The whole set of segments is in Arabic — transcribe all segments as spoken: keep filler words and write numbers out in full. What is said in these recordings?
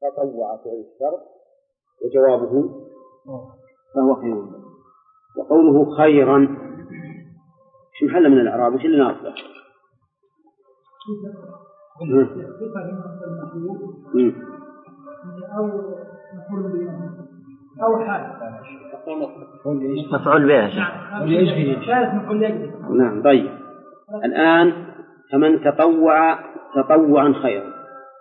تطوع فعل الشرط وجوابه فهو خير. وقوله خيرا شو محل من الإعراب؟ وش اللي ناقصه؟ أو حال مفعول به. نعم. طيب الآن فمن تطوع تطوعا خيرا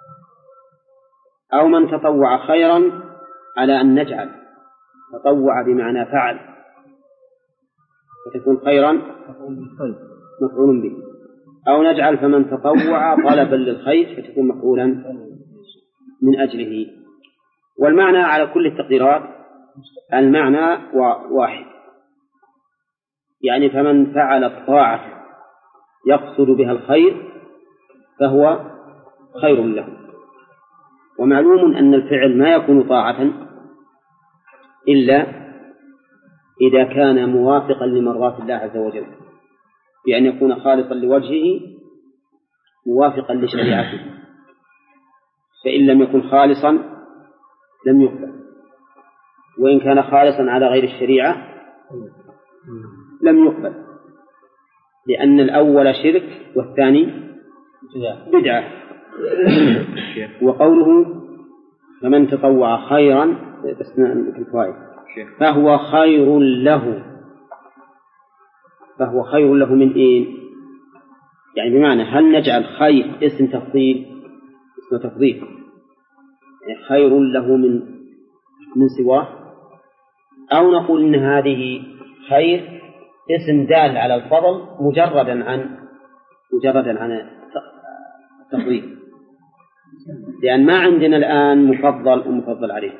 أو من تطوع خيرا على أن نجعل تطوع بمعنى فعل فتكون خيرا مفعول به، أو نجعل فمن تطوع طلبا للخير فتكون مفعولا من أجله. والمعنى على كل التقديرات المعنى واحد، يعني فمن فعل الطاعة يقصد بها الخير فهو خير له. ومعلوم أن الفعل ما يكون طاعة إلا إذا كان موافقا لمرضات الله عز وجل، بأن يكون خالصا لوجهه موافقا لشريعته، فإن لم يكن خالصا لم يقبل، وإن كان خالصا على غير الشريعة لم يقبل، لأن الأول شرك والثاني بدعة. وقوله فمن تطوع خيرا فهو خير له، فهو خير له من إيه؟ يعني بمعنى هل نجعل خير اسم تفضيل اسم تفضيل يعني خير له من من سواه، أو نقول إن هذه خير اسم دال على الفضل مجردا عن مجردا عن التفضيل، لأن ما عندنا الآن مفضل ومفضل عليه.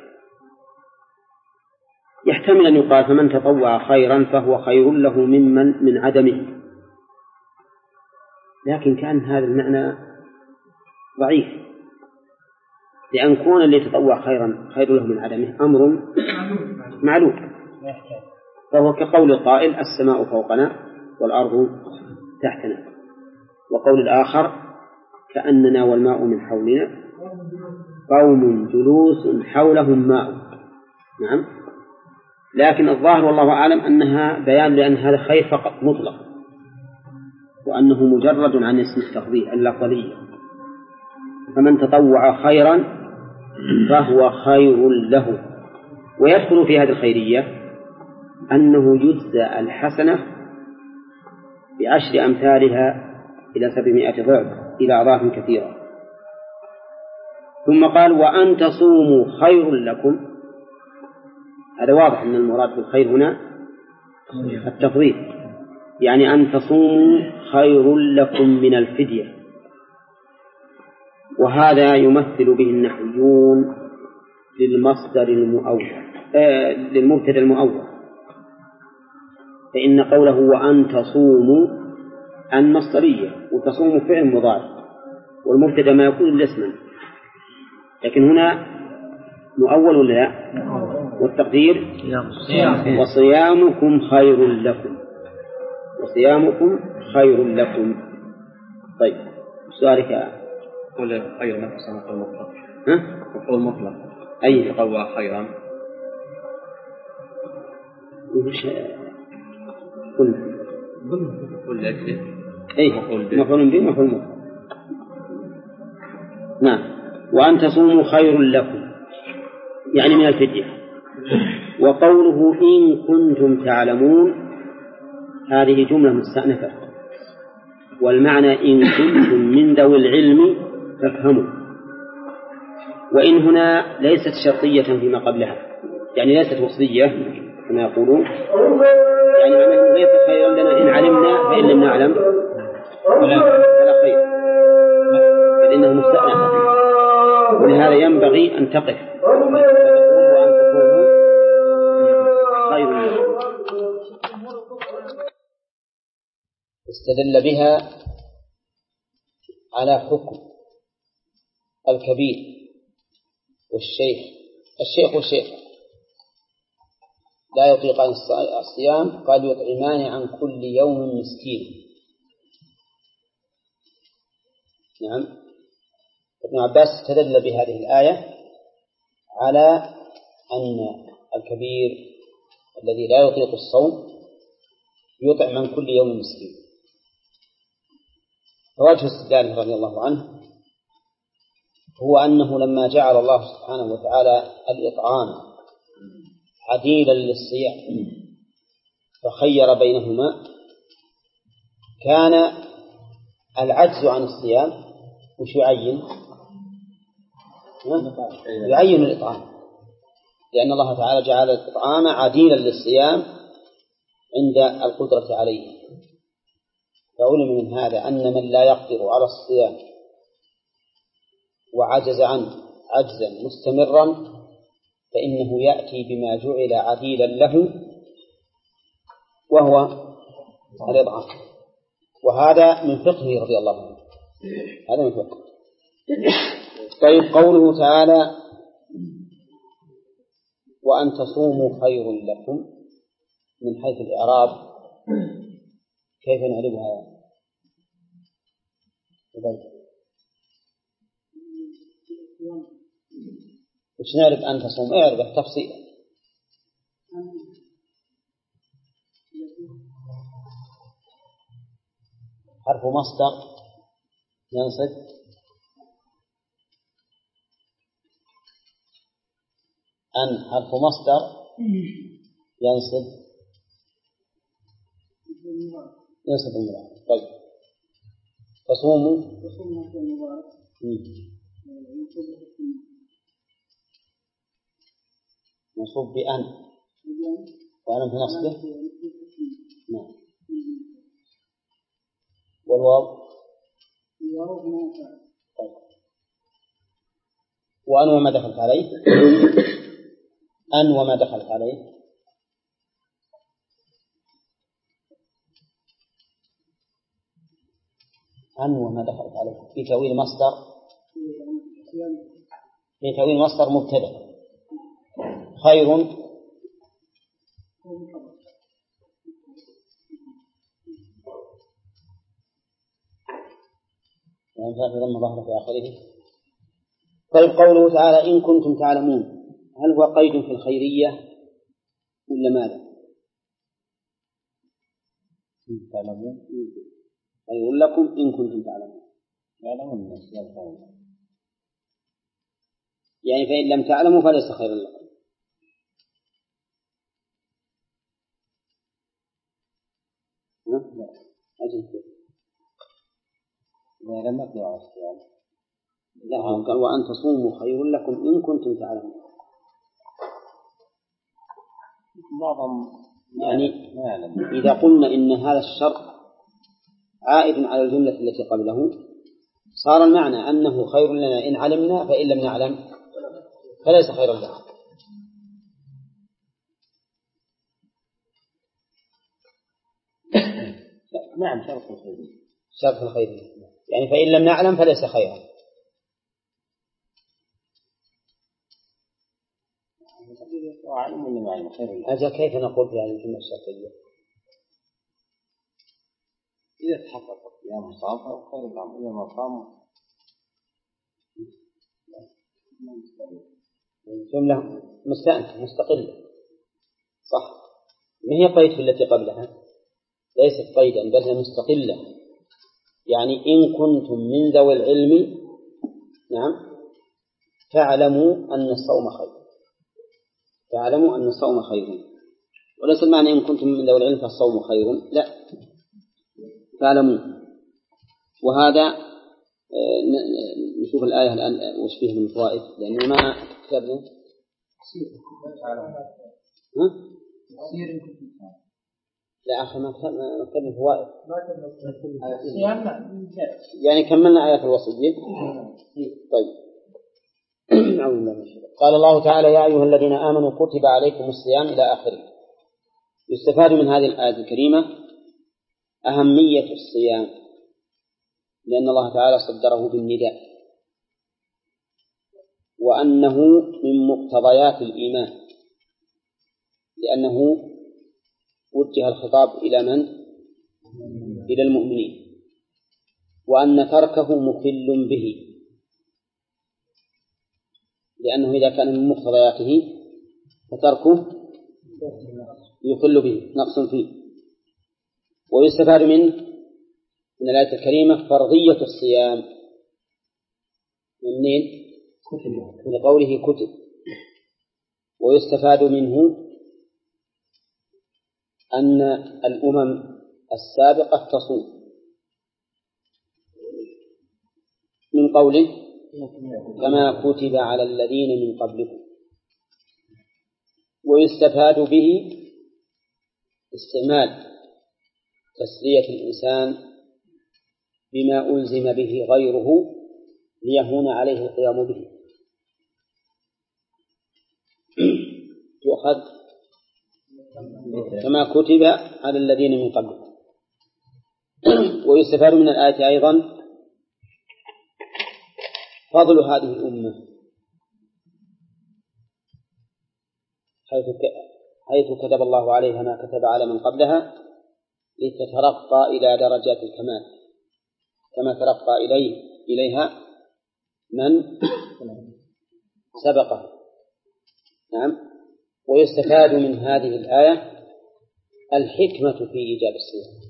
يحتمل أن يقال فمن تطوع خيرا فهو خير له ممن من عدمه، لكن كان هذا المعنى ضعيف، لأن كون اللي يتطوع خيرا خير له من عدمه أمر معلوم، فهو كقول القائل السماء فوقنا والأرض تحتنا، وقول الآخر كأننا والماء من حولنا قوم جلوس حولهم ماء. نعم. لكن الظاهر والله أعلم أنها بيان لأن هذا خير فقط مطلق، وأنه مجرد عن اسم التفضيل اللفظي. فمن تطوع خيرا فهو خير له. ويدخل في هذه الخيرية أنه يجزى الحسنة بعشر أمثالها إلى سبعمائة ضعف إلى أضعاف كثيرة. ثم قال وأن تصوموا خير لكم. هذا واضح أن المراد بالخير هنا التفضيل، يعني أن تصوموا خير لكم من الفدية. وهذا يمثل به النحويون للمصدر المؤول آه للمبتدأ المؤول، فإن قوله وأن تصوموا عن مصدرية، وتصوموا فعل مضارع، والمبتدأ ما يكون إلا اسما، لكن هنا مؤول ولا لا؟ والتقدير وصيامكم خير لكم، وصيامكم خير لكم. طيب سؤالك قول خير نفسه مقول مطلق. ها؟ مقول مطلق أي تطوع خيرا وش قلنا قل أجله أي مفعول به مفعول مطلق. نعم. وأن تصوموا خير لكم يعني من الفدية. وقوله إن كنتم تعلمون هذه جملة مستأنفة، والمعنى إن كنتم من ذوي العلم فافهموا. وإن هنا ليست شرطية فيما قبلها، يعني ليست وصية كما يقولون، يعني معناه ليس خيرا لنا إن علمنا فإن لم نعلم فلا خير، فإنه مستأنفة. ولهذا ينبغي أن تقف فتقول وأن تكونوا خير لكم. استدل بها على حكم الكبير والشيخ الشيخ والشيخ لا يطيقان الصيام قال يطعمان عن كل يوم مسكين. نعم. ابن عباس استدل بهذه الآية على أن الكبير الذي لا يطيق الصوم يطعم من كل يوم مسكين. فوجه استدلاله رضي الله عنه هو أنه لما جعل الله سبحانه وتعالى الإطعام عديلا للصيام فخير بينهما، كان العجز عن الصيام وش يعين؟ يعين الإطعام، لأن الله تعالى جعل الإطعام عديلا للصيام عند القدرة عليه. فعلم من هذا أن من لا يقدر على الصيام وعجز عنه عجزا مستمرا فإنه يأتي بما جعل عديلا له وهو الإطعام. وهذا من فقهه رضي الله عنه، هذا من فقهه. طيب، قوله تعالى وأن تصوموا خير لكم، من حيث الإعراب كيف نعربها؟ وش نعرف أن تصوم؟ اعرف التفصيل. حرف مصدر ينصب أن، حرف مصدر ينصب ينصب المراد. طيب، تصوموا نصب بأن وأنا في نصبه. نعم. والواو طيب. وأن وما دخلت عليه أن وما دخلت عليه أن وما دخلت عليه في تأويل مصدر في تأويل مصدر مبتدأ خير وأنفاق ضم ظهر في آخره. طيب، قوله تعالى إن كنتم تعلمون، هل هو قيد في الخيرية ولا ماذا؟ تعلمون خير لكم إن كنتم تعلمون، يعلمون يعني فإن لم تعلموا فليس خيرا لكم. لا أجل لا لم أقل على الصيام. لا، قال وأن تصوموا خير لكم إن كنتم تعلمون. بعضهم يعني إذا قلنا إن هذا الشرط عائد على الجملة التي قبله صار المعنى أنه خير لنا إن علمنا، فإن لم نعلم فليس خيرا لنا. نعم، شرط الخير شرط الخير يعني فإن لم نعلم فليس خيرا. أجل كيف نقول في هذه الجملة الشرطية؟ إذا تحقق يا مصاب خير العمل، إذا ما صام جملة مستأنفة مستقلة صح، ما هي قيد في التي قبلها، ليست قيدا بل هي مستقلة. يعني إن كنتم من ذوي العلم نعم فاعلموا أن الصوم خير، فاعلموا أن الصوم خير، وليس المعنى إن كنتم من ذوي العلم فالصوم خير، لا، فاعلموا. وهذا نشوف الآية الآن وش فيها من فوائد، لأنه ما كتبنا ها؟ لا أخي ما كتبنا فوائد، يعني كملنا آية الوصية. طيب. قال الله تعالى يا أيها الذين آمنوا كتب عليكم الصيام إلى آخره. يستفاد من هذه الآية الكريمة أهمية الصيام، لأن الله تعالى صدره بالنداء، وأنه من مقتضيات الإيمان، لأنه وجه الخطاب إلى من؟ إلى المؤمنين، وأن تركه مخل به، لأنه إذا كان من مقتضياته فتركه يخل به نقص فيه. ويستفاد منه من الآية الكريمة فرضية الصيام منين؟ من قوله كتب. ويستفاد منه أن الأمم السابقة تصوم من قوله كما كتب على الذين من قبلكم. ويستفاد به استعمال تسلية الإنسان بما ألزم به غيره ليهون عليه القيام به. يؤخذ كما كتب على الذين من قبلكم. ويستفاد من الآية أيضا فضل هذه الأمة حيث كتب الله عليها ما كتب على من قبلها لتترقى إلى درجات الكمال كما ترقى إليه إليها من سبقه. نعم. ويستفاد من هذه الآية الحكمة في إيجاب الصيام،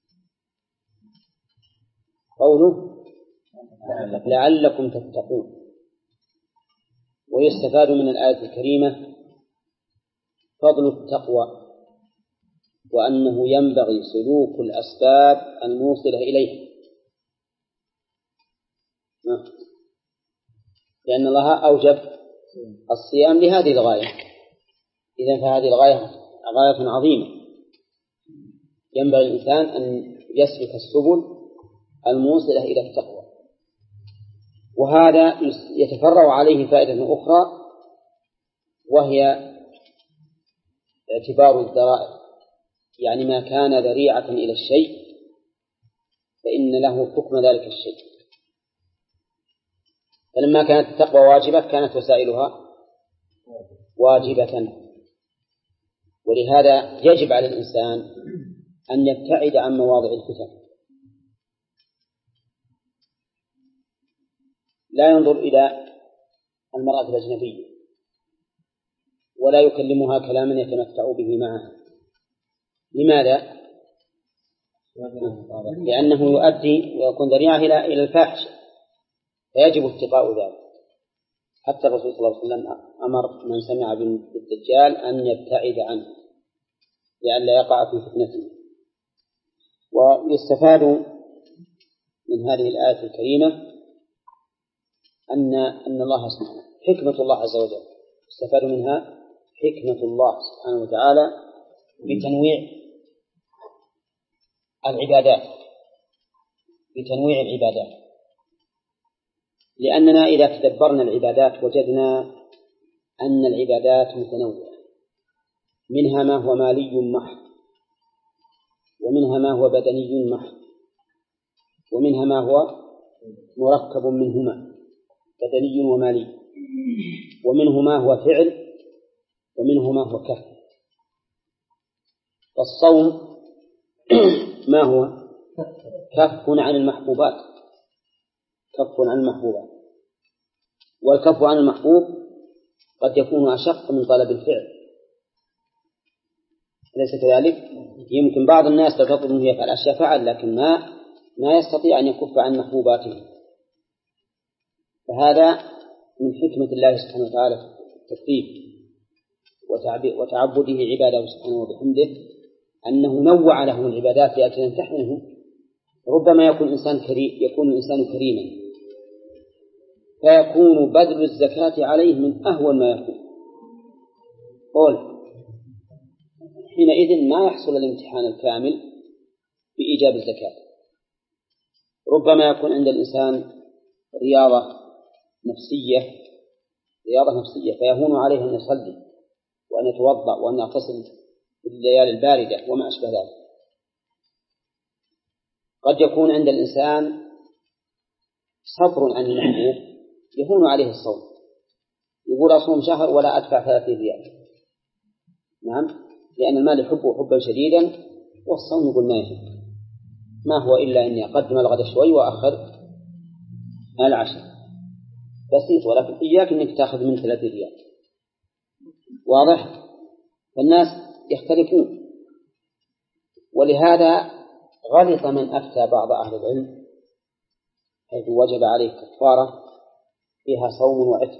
قوله لعلكم تتقون. ويستفاد من الآية الكريمة فضل التقوى وأنه ينبغي سلوك الأسباب الموصلة إليه، لأن الله أوجب الصيام لهذه الغاية. إذن فهذه الغاية غاية عظيمة، ينبغي الإنسان أن يسلك السبل الموصلة إلى التقوى. وهذا يتفرع عليه فائدة أخرى، وهي اعتبار الذرائع، يعني ما كان ذريعة إلى الشيء فإن له حكم ذلك الشيء. فلما كانت التقوى واجبة كانت وسائلها واجبة، ولهذا يجب على الإنسان أن يبتعد عن مواضع الفتن، لا ينظر إلى المرأة الأجنبية ولا يكلمها كلاما يتمتع به معها. لماذا؟ لأنه يؤدي ويكون ذريعة إلى إلى الفاحشة، فيجب اتقاء ذلك. حتى الرسول صلى الله عليه وسلم أمر من سمع بالدجال أن يبتعد عنه لئلا يقع في فتنته. ويستفاد من هذه الآية الكريمة أن أن الله سبحانه حكمة الله عز وجل، يستفاد منها حكمة الله سبحانه وتعالى بتنويع العبادات بتنويع العبادات لأننا إذا تدبرنا العبادات وجدنا أن العبادات متنوعة، منها ما هو مالي محض، ومنها ما هو بدني محض، ومنها ما هو مركب منهما بدني ومالي، ومنه ما هو فعل، ومنه ما هو كف. فالصوم ما هو كف عن المحبوبات كف عن المحبوبات والكف عن المحبوب قد يكون أشق من طلب الفعل، أليس كذلك؟ يمكن بعض الناس تطلب أنه يفعل أشياء فعل لكن ما ما يستطيع أن يكف عن محبوباته. فهذا من حكمة الله سبحانه وتعالى في التكليف وتعبده عباده سبحانه وبحمده أنه نوع لهم العبادات لأجل أن تحمله. ربما يكون إنسان كريم يكون الإنسان كريما فيكون بذل الزكاة عليه من أهون ما يكون، قول حينئذ ما يحصل الامتحان الكامل بإيجاب الزكاة. ربما يكون عند الإنسان رياضة نفسية رياضة نفسية فيهون عليه أن يصلي وأن يتوضأ وأن يغتسل في الليالي الباردة وما أشبه ذلك. قد يكون عند الإنسان صبر عن المحبوب يهون عليه الصوم، يقول أصوم شهر ولا أدفع ثلاثين ريال، نعم، لأن المال يحبه حبا شديدا والصوم يقول ما يحب، ما هو إلا أني أقدم الغد شوي وأخر العشاء. بسيط، ولكن إياك أنك تأخذ من ثلاثة ريال. واضح؟ فالناس يختلفون، ولهذا غلط من أفتى بعض أهل العلم حيث وجب عليه كفارة فيها صوم وعتق،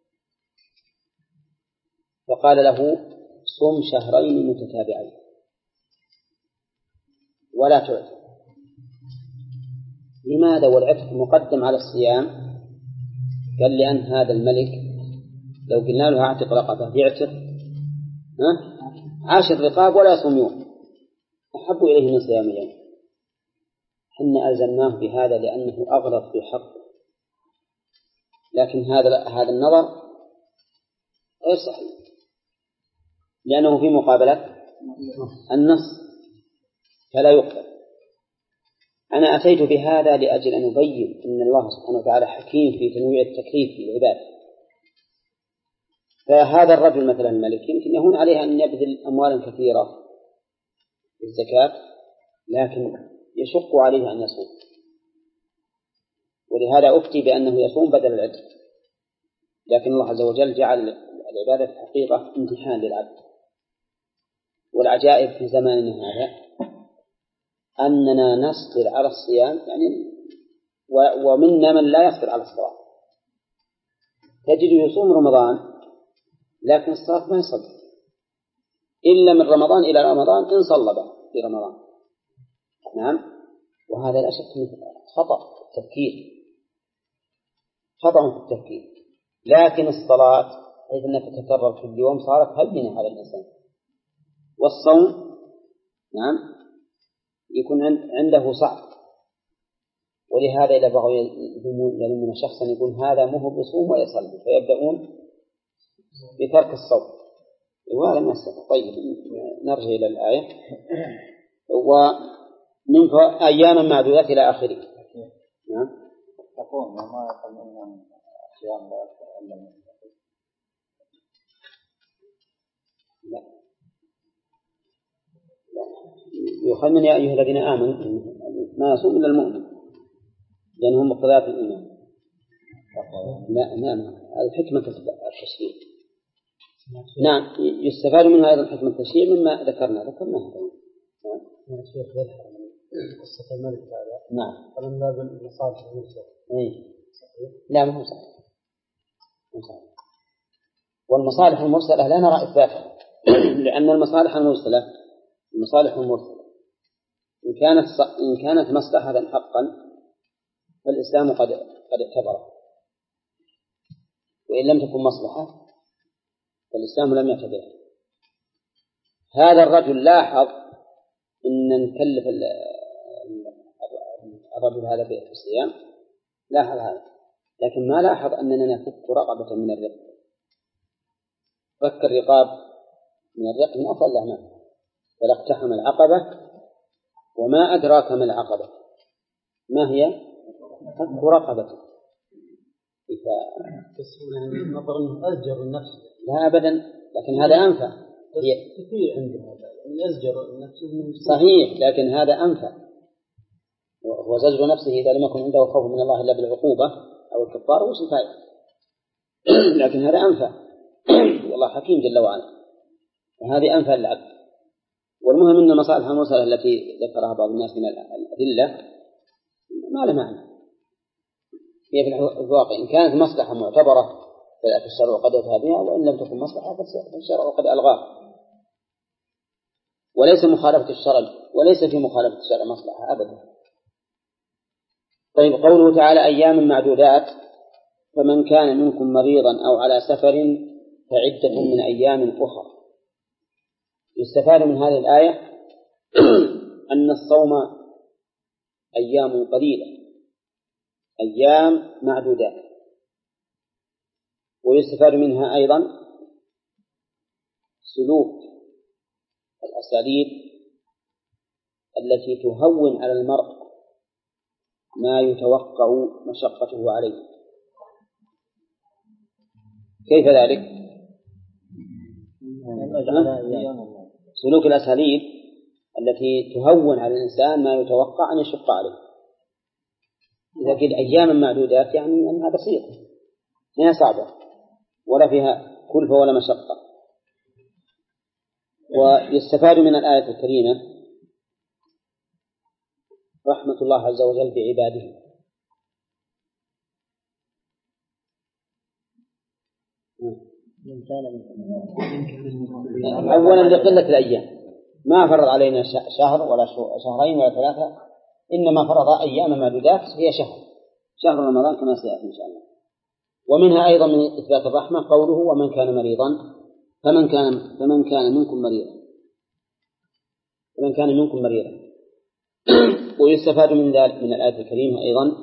فقال له صم شهرين متتابعين ولا تعتق. لماذا والعتق مقدم على الصيام؟ قال لأن هذا الملك لو قلنا له اعتق رقبة يعتق عشر رقاب ولا يصوم يوم أحب إليه من صيام يوم. حنا ألزمناه بهذا لأنه أغلط في حقه، لكن هذا هذا النظر غير صحيح لأنه في مقابلة النص فلا يقبل. أنا أتيت بهذا لأجل أن أبين أن الله سبحانه وتعالى حكيم في تنويع التكليف في العباد. فهذا الرجل مثلا الملك يمكن يهون عليه أن يبذل أموالا كثيرة في الزكاة، لكن يشق عليه أن يصوم، ولهذا أفتي بأنه يصوم بدل العتق. لكن الله عز وجل جعل العبادة في الحقيقة امتحان للعبد. والعجائب في زماننا هذا أننا نصبر على الصيام يعني ومنا من لا يصبر على الصلاة. تجد يصوم رمضان لكن الصلاة ما يصلي إلا من رمضان إلى رمضان إن صلى في رمضان. نعم، وهذا لا شك خطأ في التفكير، خطأ في التفكير. لكن الصلاة حيث أنها تتكرر في اليوم صارت هينة على الإنسان. والصوم نعم يكون عنده صعب، ولهذا إذا بغوا يلمون شخصا يقول هذا مو بصوم ويصلي فيبدأون بترك الصوم وهذا ما يستطيع. طيب نرجع إلى الآية. ومن أياما معدودات إلى آخره. نعم تقول ما يقولون صيام لا يخل من يا أيها الذين آمنوا ما يصوم إلا المؤمن لأنهم مقتضيات الإيمان. لا لا هذه حكمة التشريع. نعم يستفاد منها أيضا حكمة التشريع مما ذكرنا ذكرنا هذا. يا شيخ يذكر قصة الملك هذا. نعم. فمن باب المصالح المرسلة. إيه. لا ما هو صحيح. مو صحيح. والمصالح المرسلة لا نرى إثباتها لأن المصالح المرسلة المصالح المرسلة إن كانت إن كانت مصلحة حقا فالإسلام قد قد اعتبره، وإن لم تكن مصلحة فالإسلام لم يعتبرها. هذا الرجل لاحظ إن نكلف الرجل هذا بالصيام، لاحظ هذا، لكن ما لاحظ أننا نفك رقبة من الرق. فك الرقاب من الرق من أفضل الأعمال، فلاقتحم العقبة. وما أدراك ما العقبة؟ ما هي؟ فك رقبة. نظر أنه أزجر النفس. لا أبدا، لكن هذا أنفع. هي كثير عنده هذا يزجر النفس. صحيح، لكن هذا أنفع. وزجر نفسه إذا لم يكن عنده خوف من الله إلا بالعقوبة أو الكفار وش الفائدة؟ لكن هذا أنفع. والله حكيم جل وعلا، وهذه أنفع للعبد. والمهم أن المصالح المرسلة التي ذكرها بعض الناس من الأدلة ما لها معنى. هي في الواقع إن كانت مصلحة معتبرة في الشرع قد أتى بها، وإن لم تكن مصلحة فالشرع قد ألغاها. وليس مخالفة الشرع وليس في مخالفة الشرع مصلحة أبدا. طيب قوله تعالى أيام معدودات، فمن كان منكم مريضا أو على سفر فعدة من أيام أخرى. يستفاد من هذه الآية أن الصوم أيام قليلة، أيام معدودات. ويستفاد منها أيضا سلوك الأساليب التي تهون على المرء ما يتوقع مشقته عليه. كيف ذلك؟ سلوك الأساليب التي تهون على الإنسان ما يتوقع أن يشق عليه. إذا كنت أيام معدودات يعني أنها بسيطة، هي صعبة ولا فيها كلفة ولا مشقة. ويستفاد من الآية الكريمة رحمة الله عز وجل بعباده. أولا لقلة الأيام، ما فرض علينا شهر ولا شهرين ولا ثلاثة، إنما فرض أيام معدودات هي شهر شهر رمضان كما سيأتي إن شاء الله. ومنها أيضا من إثبات الرحمة قوله ومن كان مريضا فمن كان فمن كان منكم مريضا فمن كان منكم مريضا. ويستفاد من ذلك من الآية الكريمة أيضا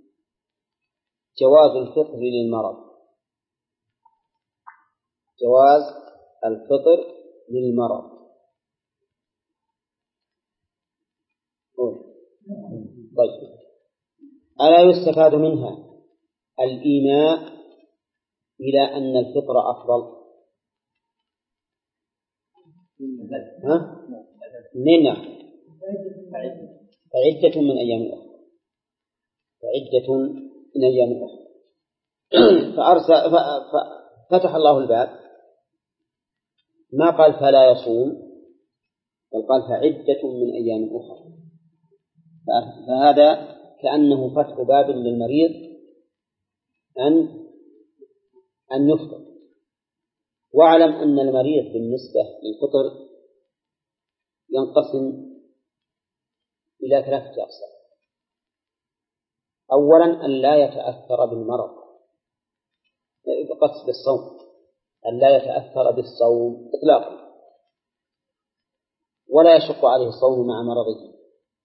جواز الفطر للمرض، جواز الفطر للمرض. طيب، ألا يستفاد منها الإيماء إلى أن الفطر أفضل؟ ها؟ نعم، فعدة من أيام أخرى، فعدة من أيام أخرى. فأرسل ففتح الله الباب، ما قال فلا يصوم، بل قال فعدة من أيام أخرى. فهذا كأنه فتح باب للمريض أن أن يفطر. واعلم أن المريض بالنسبة للفطر ينقسم إلى ثلاثة أقسام. أولا أن لا يتأثر بالمرض، قصد بالصوم، أن لا يتأثر بالصوم إطلاقا ولا يشق عليه الصوم مع مرضه،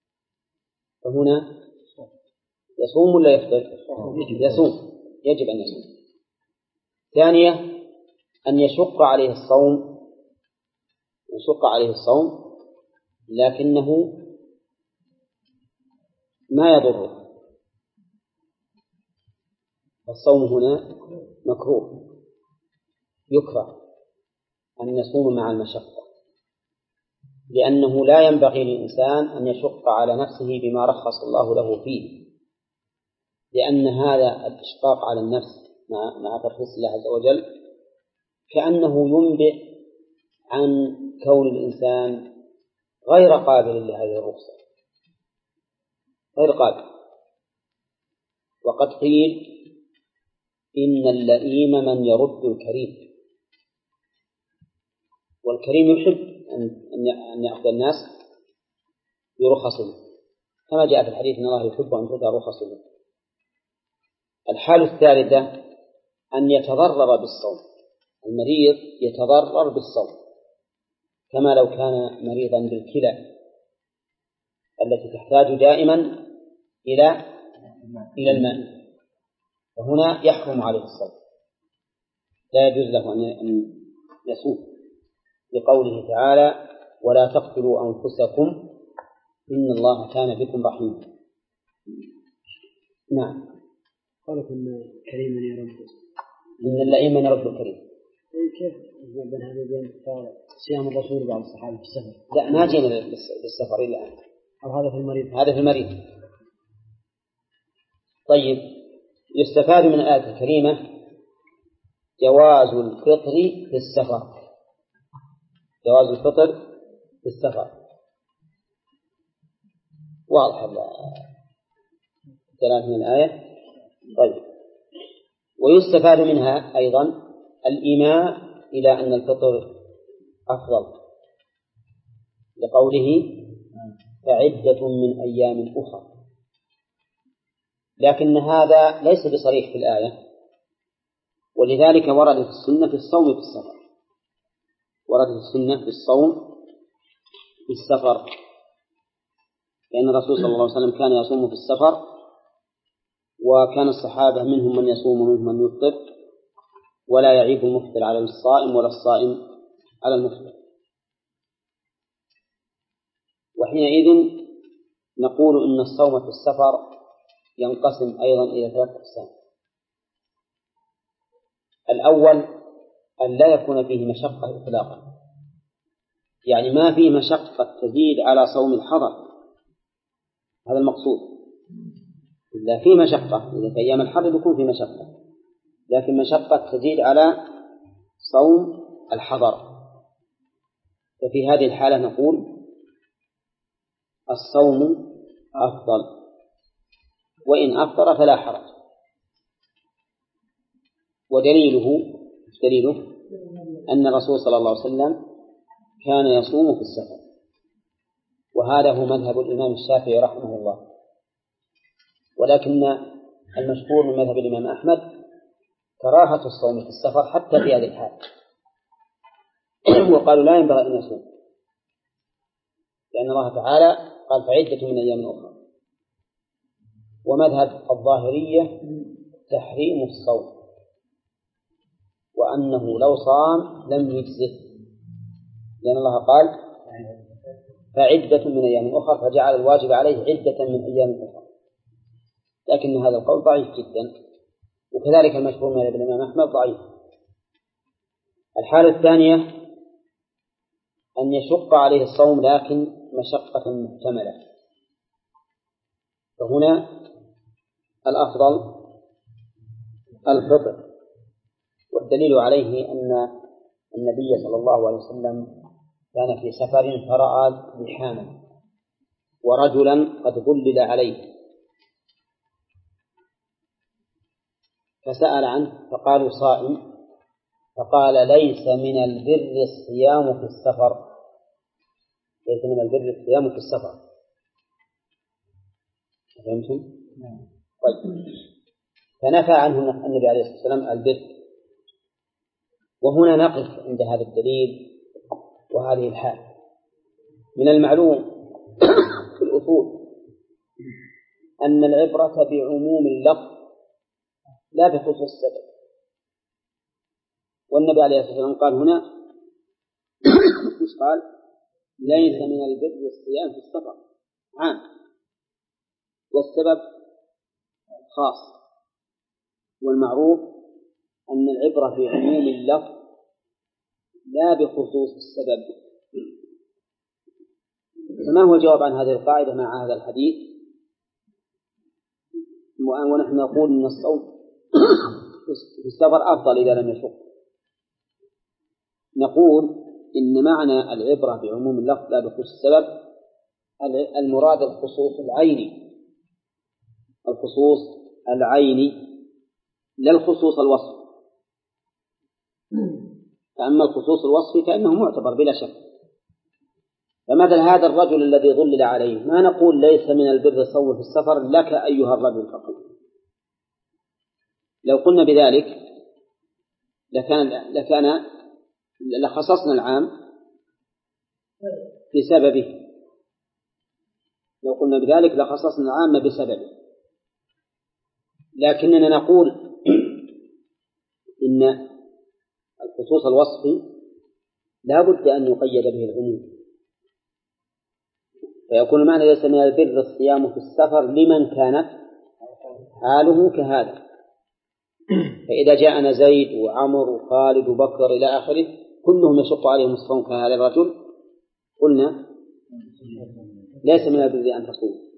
فهنا يصوم ولا يفطر؟ يصوم، يجب أن يصوم. ثانية أن يشق عليه الصوم يشق عليه الصوم لكنه ما يضره، الصوم هنا مكروه، يكره أن يصوم مع المشقة، لأنه لا ينبغي للإنسان أن يشق على نفسه بما رخص الله له فيه، لأن هذا الإشقاق على النفس مع مع ترخيص الله عز وجل كأنه ينبئ عن كون الإنسان غير قابل لهذه الرخصة، غير قابل. وقد قيل إن اللئيم من يرد الكريم، والكريم يحب أن يأخذ الناس برخصه، كما جاء في الحديث أن الله يحب أن تؤتى رخصه. الحالة الثالثة أن يتضرر بالصوم، المريض يتضرر بالصوم كما لو كان مريضا بالكلى التي تحتاج دائما إلى إلى الماء، وهنا يحرم عليه الصوم، لا يجوز له أن يصوم، لقوله تعالى ولا تقتلوا أنفسكم إن الله كان بكم رحيما. نعم. قالوا إن كريما يرد، إن اللئيم من يرد الكريم. كيف بين هذا وبين صيام الرسول بعض الصحابة في السفر؟ لا، ما جينا للسفر إلا الآن. أو هذا في المريض؟ هذا في المريض. طيب، يستفاد من الآية الكريمة جواز الفطر في السفر، جواز الفطر في السفر. واضح الكلام من الآية. طيب، ويستفاد منها أيضا الإيماء إلى أن الفطر أفضل، لقوله فعدة من أيام أخرى، لكن هذا ليس بصريح في الآية، ولذلك ورد في السنة في الصوم في السفر، ورد في السنة في الصوم في السفر، لأن الرسول صلى الله عليه وسلم كان يصوم في السفر، وكان الصحابة منهم من يصوم ومنهم من يفطر، ولا يعيب المفطر على الصائم ولا الصائم على المفطر. وحينئذ نقول إن الصوم في السفر ينقسم أيضا إلى ثلاث أقسام. الأول أن لا يكون فيه مشقة إطلاقا، يعني ما فيه مشقة تزيد على صوم الحضر، هذا المقصود. إذا في مشقة، إذا في أيام الحر يكون في مشقة، لكن مشقة تزيد على صوم الحضر، ففي هذه الحالة نقول الصوم أفضل، وإن أفطر فلا حرج. ودليله دليله أن الرسول صلى الله عليه وسلم كان يصوم في السفر، وهذا هو مذهب الإمام الشافعي رحمه الله. ولكن المشهور من مذهب الإمام أحمد كراهة الصوم في السفر حتى في هذه الحال، وقالوا لا ينبغي أن يصوم، لأن الله تعالى قال فعدة من أيام أخرى. ومذهب الظاهرية تحريم الصوم، وأنه لو صام لم يجزه، لأن الله قال فعدة من أيام أخرى، فجعل الواجب عليه عدة من أيام أخرى. لكن هذا القول ضعيف جدا، وكذلك المشهور من الإمام أحمد ضعيف. الحالة الثانية أن يشق عليه الصوم لكن مشقة محتملة، فهنا الأفضل الفطر. والدليل عليه أن النبي صلى الله عليه وسلم كان في سفر فرأى لحاما ورجلا قد ظلل عليه، فسأل عنه فقالوا صائم، فقال ليس من البر الصيام في السفر، ليس من البر الصيام في السفر. فهمتم؟ طيب، فنفى عنه النبي عليه الصلاة والسلام البر. وهنا نقف عند هذا الدليل وهذه الحال. من المعلوم في الأصول أن العبرة بعموم اللفظ لا بخصوص السبب، والنبي عليه الصلاة والسلام قال هنا مش قال ليس من البر الصيام في السفر عام، والسبب خاص. والمعروف أن العبرة في عموم اللفظ لا بخصوص السبب. فما هو الجواب عن هذه القاعدة مع هذا الحديث؟ ونحن نقول أن الصوم في السفر أفضل إذا لم يشق. نقول إن معنى العبرة بعموم اللفظ لا بخصوص السبب المراد الخصوص العيني، الخصوص العيني لا الخصوص الوصف. فأما الخصوص الوصفي فإنه معتبر بلا شك. فمثلا هذا الرجل الذي ظلل عليه ما نقول ليس من البر الصوم في السفر لك أيها الرجل فقط. لو قلنا بذلك لكان لكان لخصصنا العام بسببه، لو قلنا بذلك لخصصنا العام بسببه. لكننا نقول إن الخصوص الوصفي لا بد أن يقيد به العموم، فيكون المعنى ليس من البر الصيام في السفر لمن كانت حاله كهذا. فإذا جاءنا زيد وعمر وخالد وبكر إلى آخره كلهم يشق عليهم الصوم كهذا الرجل، قلنا ليس من البر أن تصوم.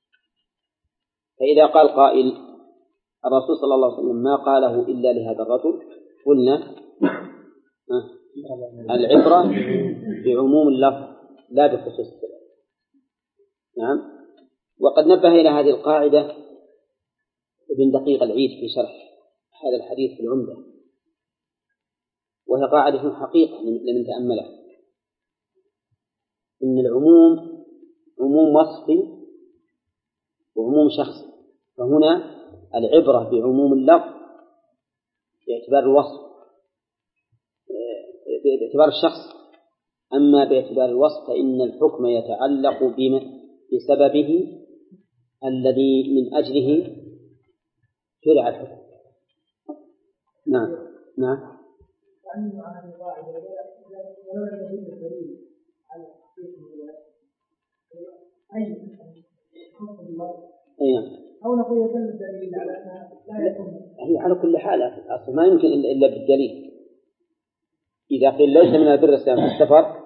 فإذا قال قائل الرسول صلى الله عليه وسلم ما قاله إلا لهذا الرجل، قلنا العبرة بعموم اللفظ لا بخصوص السبب. نعم. وقد نبه إلى هذه القاعدة ابن دقيق العيد في شرح هذا الحديث في العمدة، وهي قاعدة حقيقة لمن تأملها، إن العموم عموم وصفي وعموم شخصي. فهنا العبرة بعموم اللفظ باعتبار الوصف باعتبار الشخص، أما باعتبار الوصف فإن الحكم يتعلق بسببه الذي من أجله شرع الحكم. نعم نعم. أي أو نقول يدل الدليل على أنها لا يكون. هي على كل حال أصلا ما يمكن إلا بالدليل. إذا قيل ليس من البر الصيام في السفر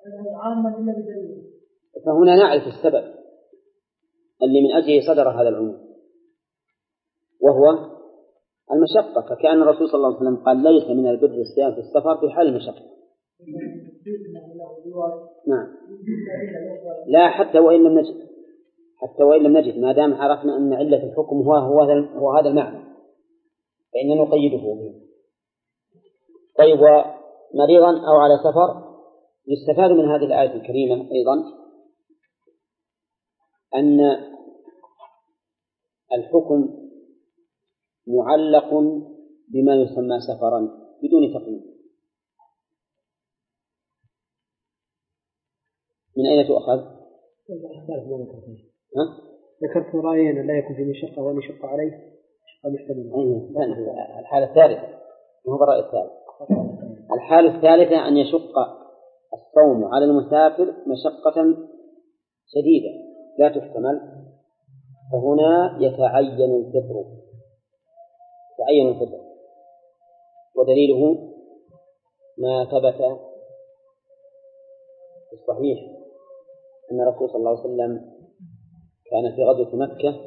فهنا نعرف السبب اللي من أجله صدر هذا العموم، وهو المشقة، فكأن الرسول صلى الله عليه وسلم قال ليس من البر الصيام في السفر في حال المشقة. نعم. لا، حتى وإن لم نجد حتى وإن لم نجد ما دام عرفنا أن علة الحكم هو هو هذا هو هذا المعنى فإننا نقيده به. طيب، ومريضا أو على سفر، يستفاد من هذه الآية الكريمة أيضا أن الحكم معلق بما يسمى سفرا بدون تقييد. من أين تؤخذ؟ ذكرت رأيين، لا يكون في مشقة ولا يشق عليه مشقة محتملة. الحالة الثالثة وهو الرأي الثالث. الحالة الثالثة أن يشق الصوم على المسافر مشقة شديدة لا تحتمل، فهنا يتعين الفطر يتعين الفطر ودليله ما ثبت في الصحيح أن الرسول صلى الله عليه وسلم كان في غزوة مكة،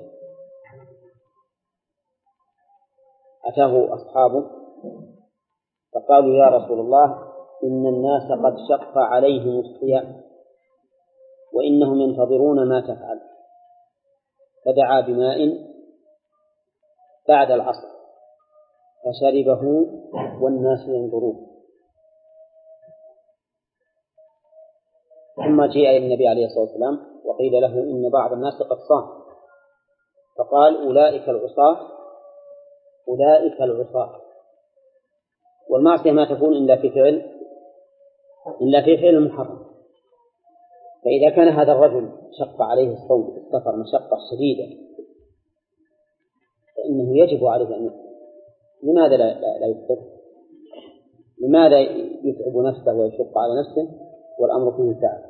أتاه أصحابه فقالوا يا رسول الله إن الناس قد شق عليهم الصيام وإنهم ينتظرون ما تفعل، فدعا بماء بعد العصر فشربه والناس ينظرون. ثم جاء إلى النبي عليه الصلاة والسلام وقيل له إن بعض الناس قد صام، فقال أولئك العصاة أولئك العصاة. والمعصية ما تكون إلا في فعل إلا في فعل محرم، فإذا كان هذا الرجل شق عليه الصوم في السفر مشقة شديدة فإنه يجب عليه أن يفطر. لماذا لا, لا, لا يفطر؟ لماذا يتعب نفسه ويشق على نفسه والأمر فيه سعة؟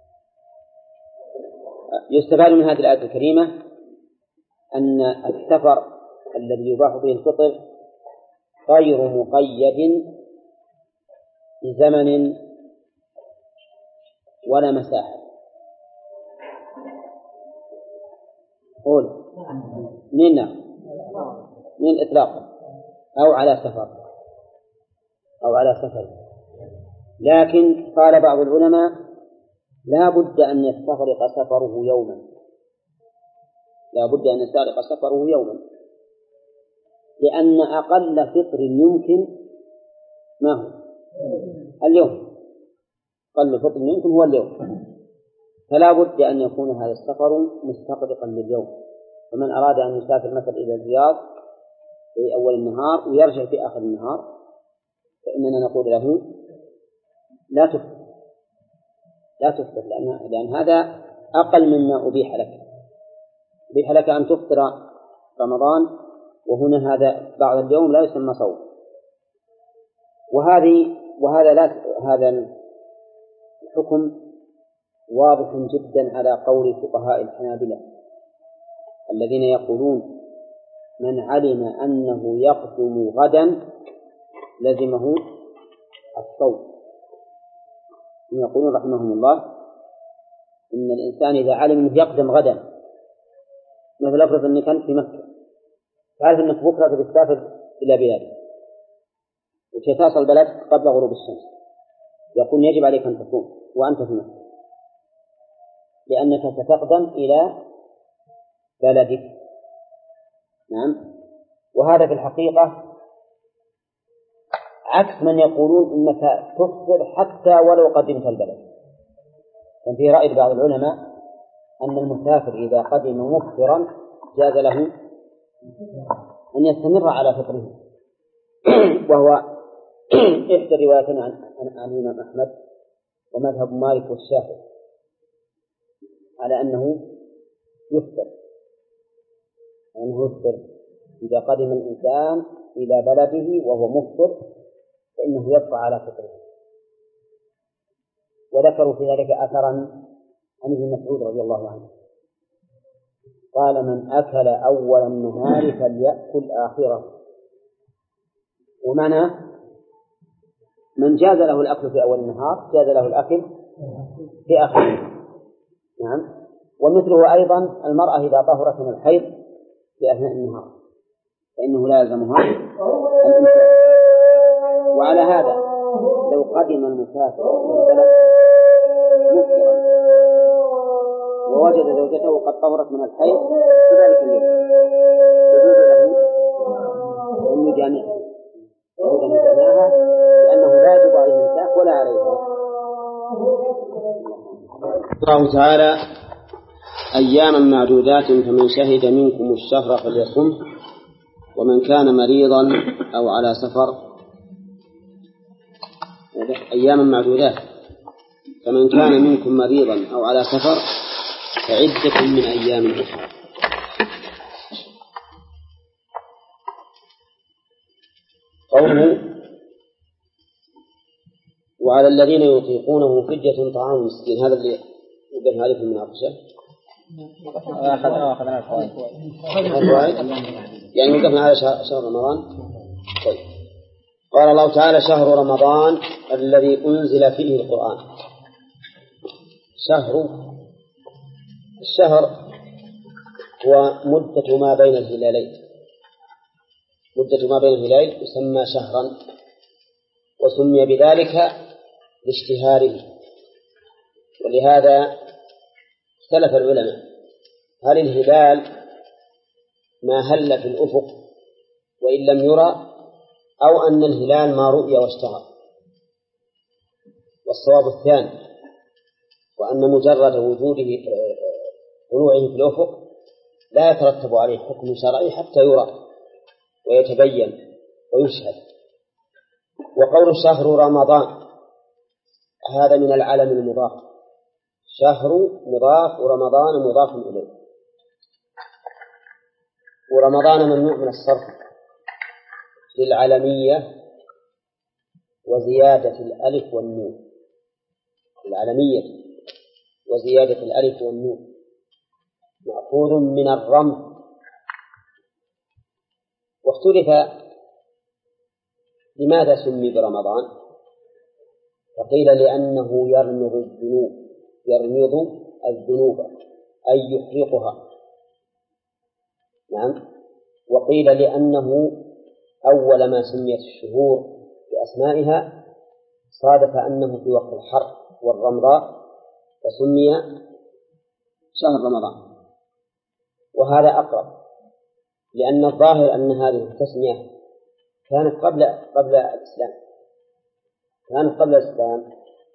يستفاد من هذه الآية الكريمة أن السفر الذي يباح به الفطر غير مقيد بزمن ولا مساحة. قول من من إطلاق أو على سفر أو على سفر. لكن قال بعض العلماء لا بد أن يستغرق سفره يوما لا بد أن يستغرق سفره يوما لأن أقل فطر يمكن ما هو اليوم أقل فطر يمكن هو اليوم، فلا بد أن يكون هذا السفر مستغرقا لليوم. فمن أراد أن يسافر مثلا إلى الرياض في أول النهار ويرجع في آخر النهار فإننا نقول له لا تفطر لا تفطر لأن, لأن هذا أقل مما أبيح لك أبيح لك أن تفطر رمضان، وهنا هذا بعض اليوم لا يسمى صوم. وهذه وهذا لا هذا الحكم واضح جدا على قول فقهاء الحنابلة الذين يقولون من علم أنه يقدم غدا لزمه الصوم. يقولون رحمهم الله إن الإنسان إذا علم أنه يقدم غدا، مثل أفرض أنك كنت في مكة تعرف أنك بكرة تسافر إلى بلادك وتصل بلدك قبل غروب الشمس، يقول يجب عليك أن تصوم وأنت في مكة لأنك ستقدم إلى بلدك. نعم. وهذا في الحقيقة عكس من يقولون إنك تفطر حتى ولو قدمت البلد. كان في رأي بعض العلماء أن المسافر إذا قدم مفطرا جاز له أن يستمر على فطره، وهو إحدى الروايتين عن عن الإمام أحمد ومذهب مالك والشافعي على أنه يفطر أنه يفطر إذا قدم الإنسان إلى بلده وهو مفطر فإنه يبقى على فطره. وذكروا في ذلك أثرا عن ابن مسعود رضي الله عنه قال من أكل أول النهار فليأكل آخره. ومعنى من جاز له الأكل في أول النهار جاز له الأكل في آخر النهار. نعم. ومثله أيضا المرأة إذا طهرت من الحيض في أثناء النهار فإنه لا يلزمها الإمساك. وعلى هذا لو قدم المسافر إلى البلد مفطرا ووجد زوجته قد طهرت من الحيض في ذلك اليوم يجوز له أن يجامعها يجوز أن يجامعها لأنه لا يجب عليه الإمساك ولا عليها. الله تعالى أياما معدودات فمن شهد منكم الشهر فليصم ومن كان مريضا أو على سفر. أياما معدودات فمن كان منكم مريضا أو على سفر فعدة من أيام أخرى. قوله وعلى الذين يطيقونه فدية طعام مسكين، هذا اللي وقف هذه في المناقشة أخذنا الفوائد يعني وقفنا على شهر رمضان. طيب. قال الله تعالى شهر رمضان الذي أنزل فيه القرآن. شهر الشهر هو مدة ما بين الهلالين، مدة ما بين الهلالين يسمى شهرا، وسمي بذلك لاشتهاره. ولهذا اختلف العلماء هل الهلال ما هل في الأفق وإن لم يرى أو أن الهلال ما رؤي واشتهر. والصواب الثاني، وأن مجرد وجوده طلوعه في الأفق لا يترتب عليه حكم شرعي حتى يرى ويتبين ويشهد. وقول شهر رمضان هذا من العلم المضاف، شهر مضاف ورمضان مضاف إليه، ورمضان ممنوع من الصرف للعلمية وزيادة الألف والنون، العلمية وزيادة الألف والنون مأخوذ من الرمز. واختلف لماذا سمي برمضان، فقيل لأنه يرمض الذنوب يرمض الذنوب أي يحرقها. نعم. وقيل لأنه أول ما سميت الشهور بأسمائها صادف أنه في وقت الحر والرمضاء فسمي شهر رمضان. وهذا أقرب، لأن الظاهر أن هذه التسمية كانت قبل قبل الإسلام كانت قبل الإسلام.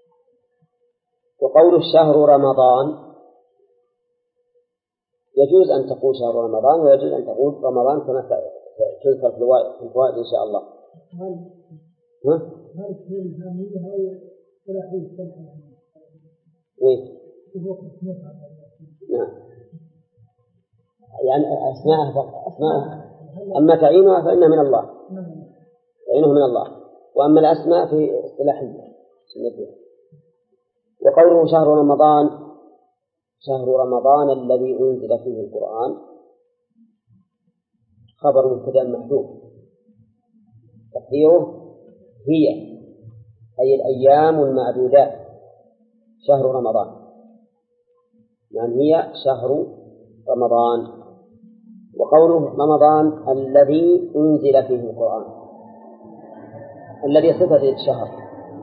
وقول الشهر رمضان يجوز أن تقول شهر رمضان ويجوز أن تقول رمضان كما تذكر في الفوائد إن شاء الله. ها؟ وين؟ نعم. يعني أسماء أسماء أما تعينها فإنها من الله، تعينه من الله، وأما الأسماء في اصطلاحية. وقوله شهر رمضان شهر رمضان الذي أنزل فيه القرآن خبر مبتدأ محذوف تقديره هي أي الأيام المعدودات شهر رمضان، يعني هي شهر رمضان. وقوله رمضان الذي أنزل فيه القرآن، الذي صفة الشهر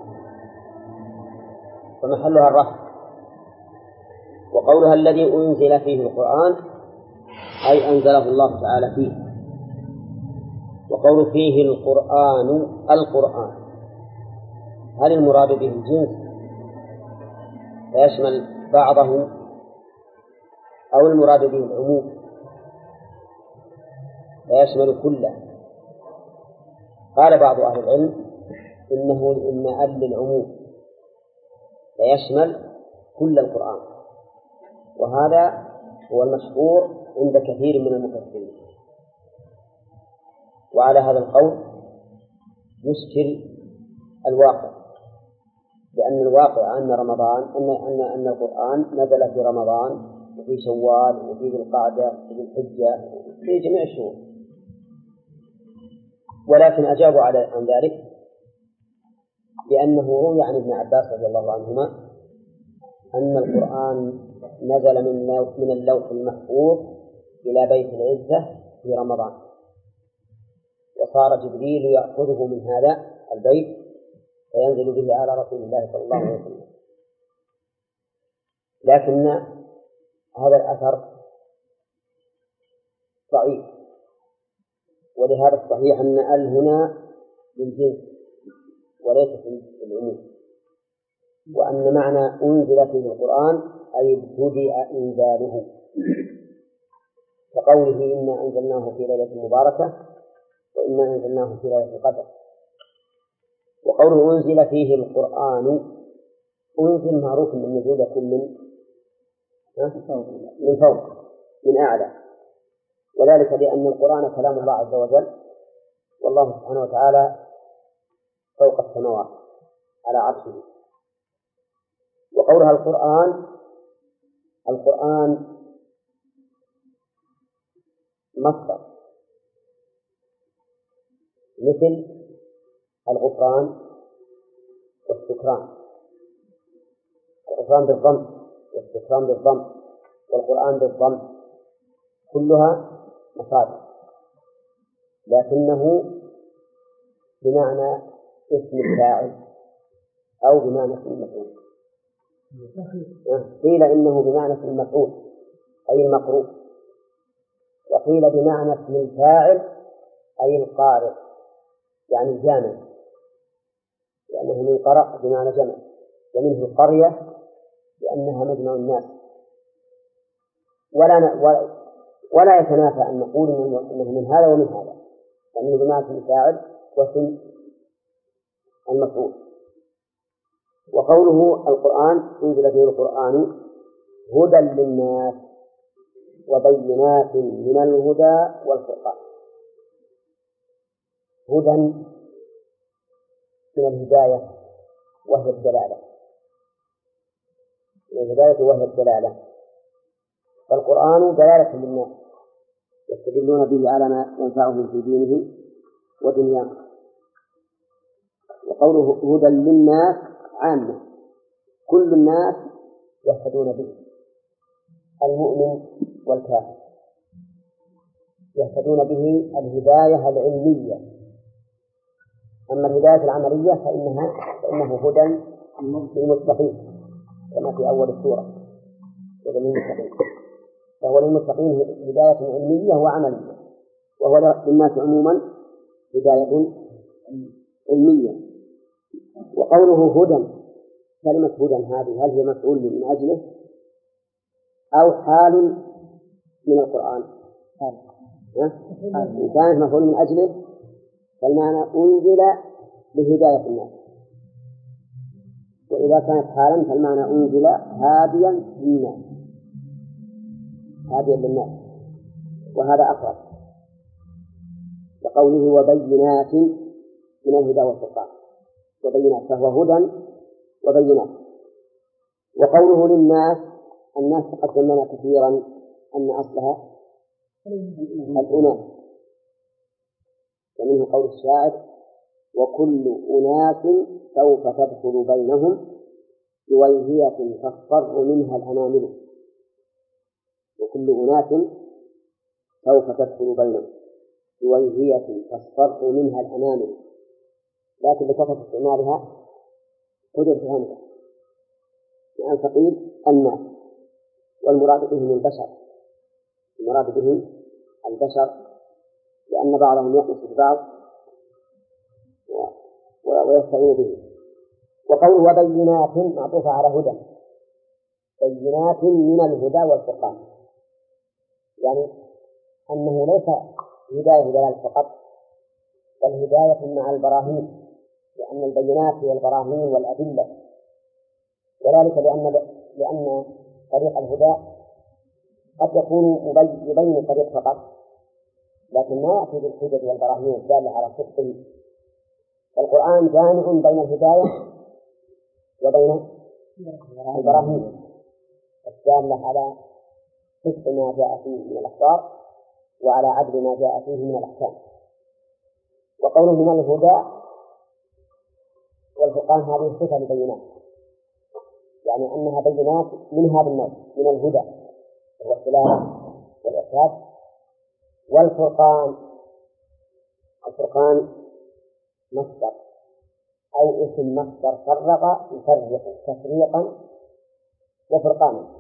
فمحلها الرفع. وقولها الذي أنزل فيه القرآن أي أنزله الله تعالى فيه. وقول فيه القرآن القرآن هل المراد به الجنس فيشمل بعضه أو المراد به العموم فيشمل كله؟ قال بعض أهل العلم إنه إن أل للعموم فيشمل كل القرآن، وهذا هو المشهور عند كثير من المفسرين. وعلى هذا القول يشكل الواقع، لأن الواقع أن رمضان أن أن أن القرآن نزل في رمضان وفي شوال وفي ذي القعدة وفي الحجة في جميع الشهور. ولكن أجابوا على عن ذلك لأنه روي عن ابن عباس رضي الله عنهما أن القرآن نزل من من اللوح المحفوظ إلى بيت العزة في رمضان، وصار جبريل يأخذه من هذا البيت فينزل به على رسول الله صلى الله عليه وسلم. لكن هذا الأثر ضعيف، ولهذا الصحيح أن ال هنا للجنس وليس للعموم، وأن معنى أنزل فيه القرآن أي ابتدأ إنزاله، كقوله إنا أنزلناه في ليلة مباركة وإنا أنزلناه في ليلة القدر. وقوله أنزل فيه القرآن، أنزل معروف أن النزول يكون من من فوق من أعلى، وذلك لأن القرآن كلام الله عز وجل، والله سبحانه وتعالى فوق السماوات على عرشه. وقولها القرآن، القرآن مصدر مثل الغفران والشكران، الغفران بالضم والشكران بالضم والقرآن بالضم، كلها مصادر، لكنه بمعنى اسم الفاعل أو بمعنى اسم المفعول. قيل إنه بمعنى اسم المفعول أي المقروء، وقيل بمعنى اسم الفاعل أي القارئ يعني الجامع، لأنه من قرأ بمعنى جمع، ومنه القرية لأنها مجمع الناس. ولا ولا يتنافى أن نقول إنه من هذا ومن هذا، لأنه بمعنى اسم الفاعل واسم المفعول. وقوله القرآن أنزل فيه القرآن هدى للناس وبينات من الهدى والفرقان. هدى من الهداية وهي الدلالة، من الهداية وهي الدلالة، فالقرآن دلالة للناس يستدلون به على ما ينفعهم في دينهم ودنياهم. وقوله هدى للناس عامة، كل الناس يهتدون به، المؤمن والكافر يهتدون به الهداية العلمية. أما الهداية العملية فإنها فإنه هدى للمتقين كما في أول السورة، هدى للمتقين، فهو للمتقين هداية علمية وعملية، وهو للناس عموما هداية علمية. وقوله هدى، كلمة هدى هذه هل هي مفعول من أجله أو حال من القرآن؟ إن كانت مفعول من أجله فالمعنى أنزل بهداية الناس، وإذا كانت حالا فالمعنى أنزل هاديا للناس، هاديا للناس، وهذا أقرب لقوله وبينات من الهدى والفرقان، وبينات فهو هدى وبينات. وقوله للناس، الناس تقدم لنا كثيرا أن أصلها الأناس، ومنه قول الشاعر وكل أناس سوف تدخل بينهم بويهية تصفر منها الأنامل. وكل أناس سوف تدخل بينهم بويهية تصفر منها الأنامل، لكن بكثرة استعمالها حدث همزة لأن تقيل الناس، والمراد بهم البشر، المراد بهم البشر لأن بعضهم يقص ببعض ويستعين به. وقوله وبينات معطوفة على هدى، بينات من الهدى والفرقان، يعني أنه ليس هداية دلالة فقط، بل هداية مع البراهين، لأن البينات هي البراهين والأدلة، وذلك لأن لأن طريق الهدى قد يكون يبين طريق فقط، لكن ما يأتي بالحجج والبراهين الدالة على صدقه. القرآن جامع بين الهداية وبين البراهين الدالة على صدق ما جاء فيه من الأخبار وعلى عدل ما جاء فيه من الأحكام. وقوله من الهدى والفرقان هذه صفة لبينات، يعني أنها بينات من هذا النوع من الهدى والدلالة والإرشاد. والفرقان الفرقان مصدر أو اسم مصدر فرق يفرق تفريقا وفرقانا،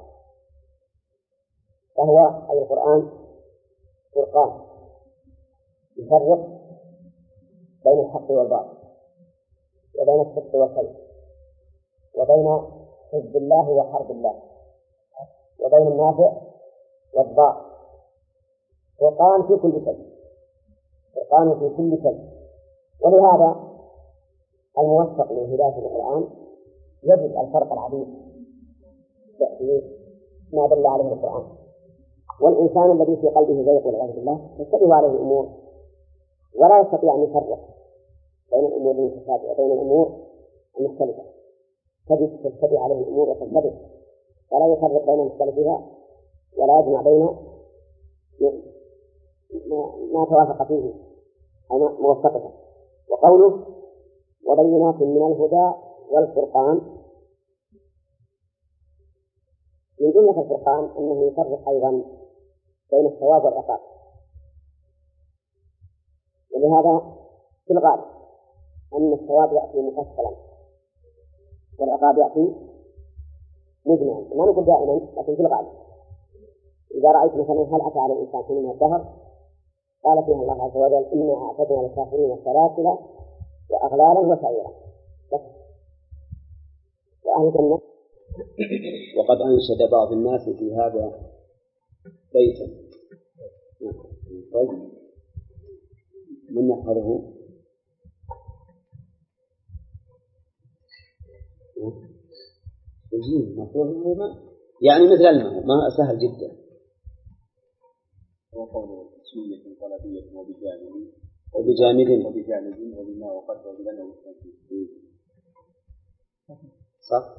فهو أي القرآن فرقان يفرق بين الحق والباطل وبين الصدق والكذب وبين حزب الله وحرب الله وبين النافع والضار، فرقان في كل شيء، فرقان في كل شيء. ولهذا الموفق لهداية القرآن يجد الفرق العظيم في ما دل عليه القرآن. والإنسان الذي في قلبه زيغ والعياذ بالله تشتبه عليه الأمور ولا يستطيع أن يفرق بين الأمور المتشابهة وبين الأمور المختلفة، تجد تشتبه عليه الأمور وتنتبه ولا يفرق بين مختلفها ولا يجمع بين ما توافق فيه أو موفقه. وقوله وبينات من الهدى والفرقان، من جملة الفرقان أنه يفرق أيضا بين الثواب والعقاب، ولهذا في الغالب أن الثواب يأتي مفصلا والعقاب يأتي مجمعا، ما نقول دائما لكن في الغالب. إذا رأيت مثلا هل أتى على الإنسان حين من الدهر قال فيها الله عز وجل إنا أعتدنا للكافرين سلاسل وأغلالا وسعيرا وأهل الجنة. وقد أنشد بعض الناس في هذا بيتا، طيب من يحفظه؟ يعني مثل الماء ما سهل جدا. وقوله تسمية طلبية وبجانب وبجانب وبجانب وبما وقد وبلنا والتنفيذ. صح؟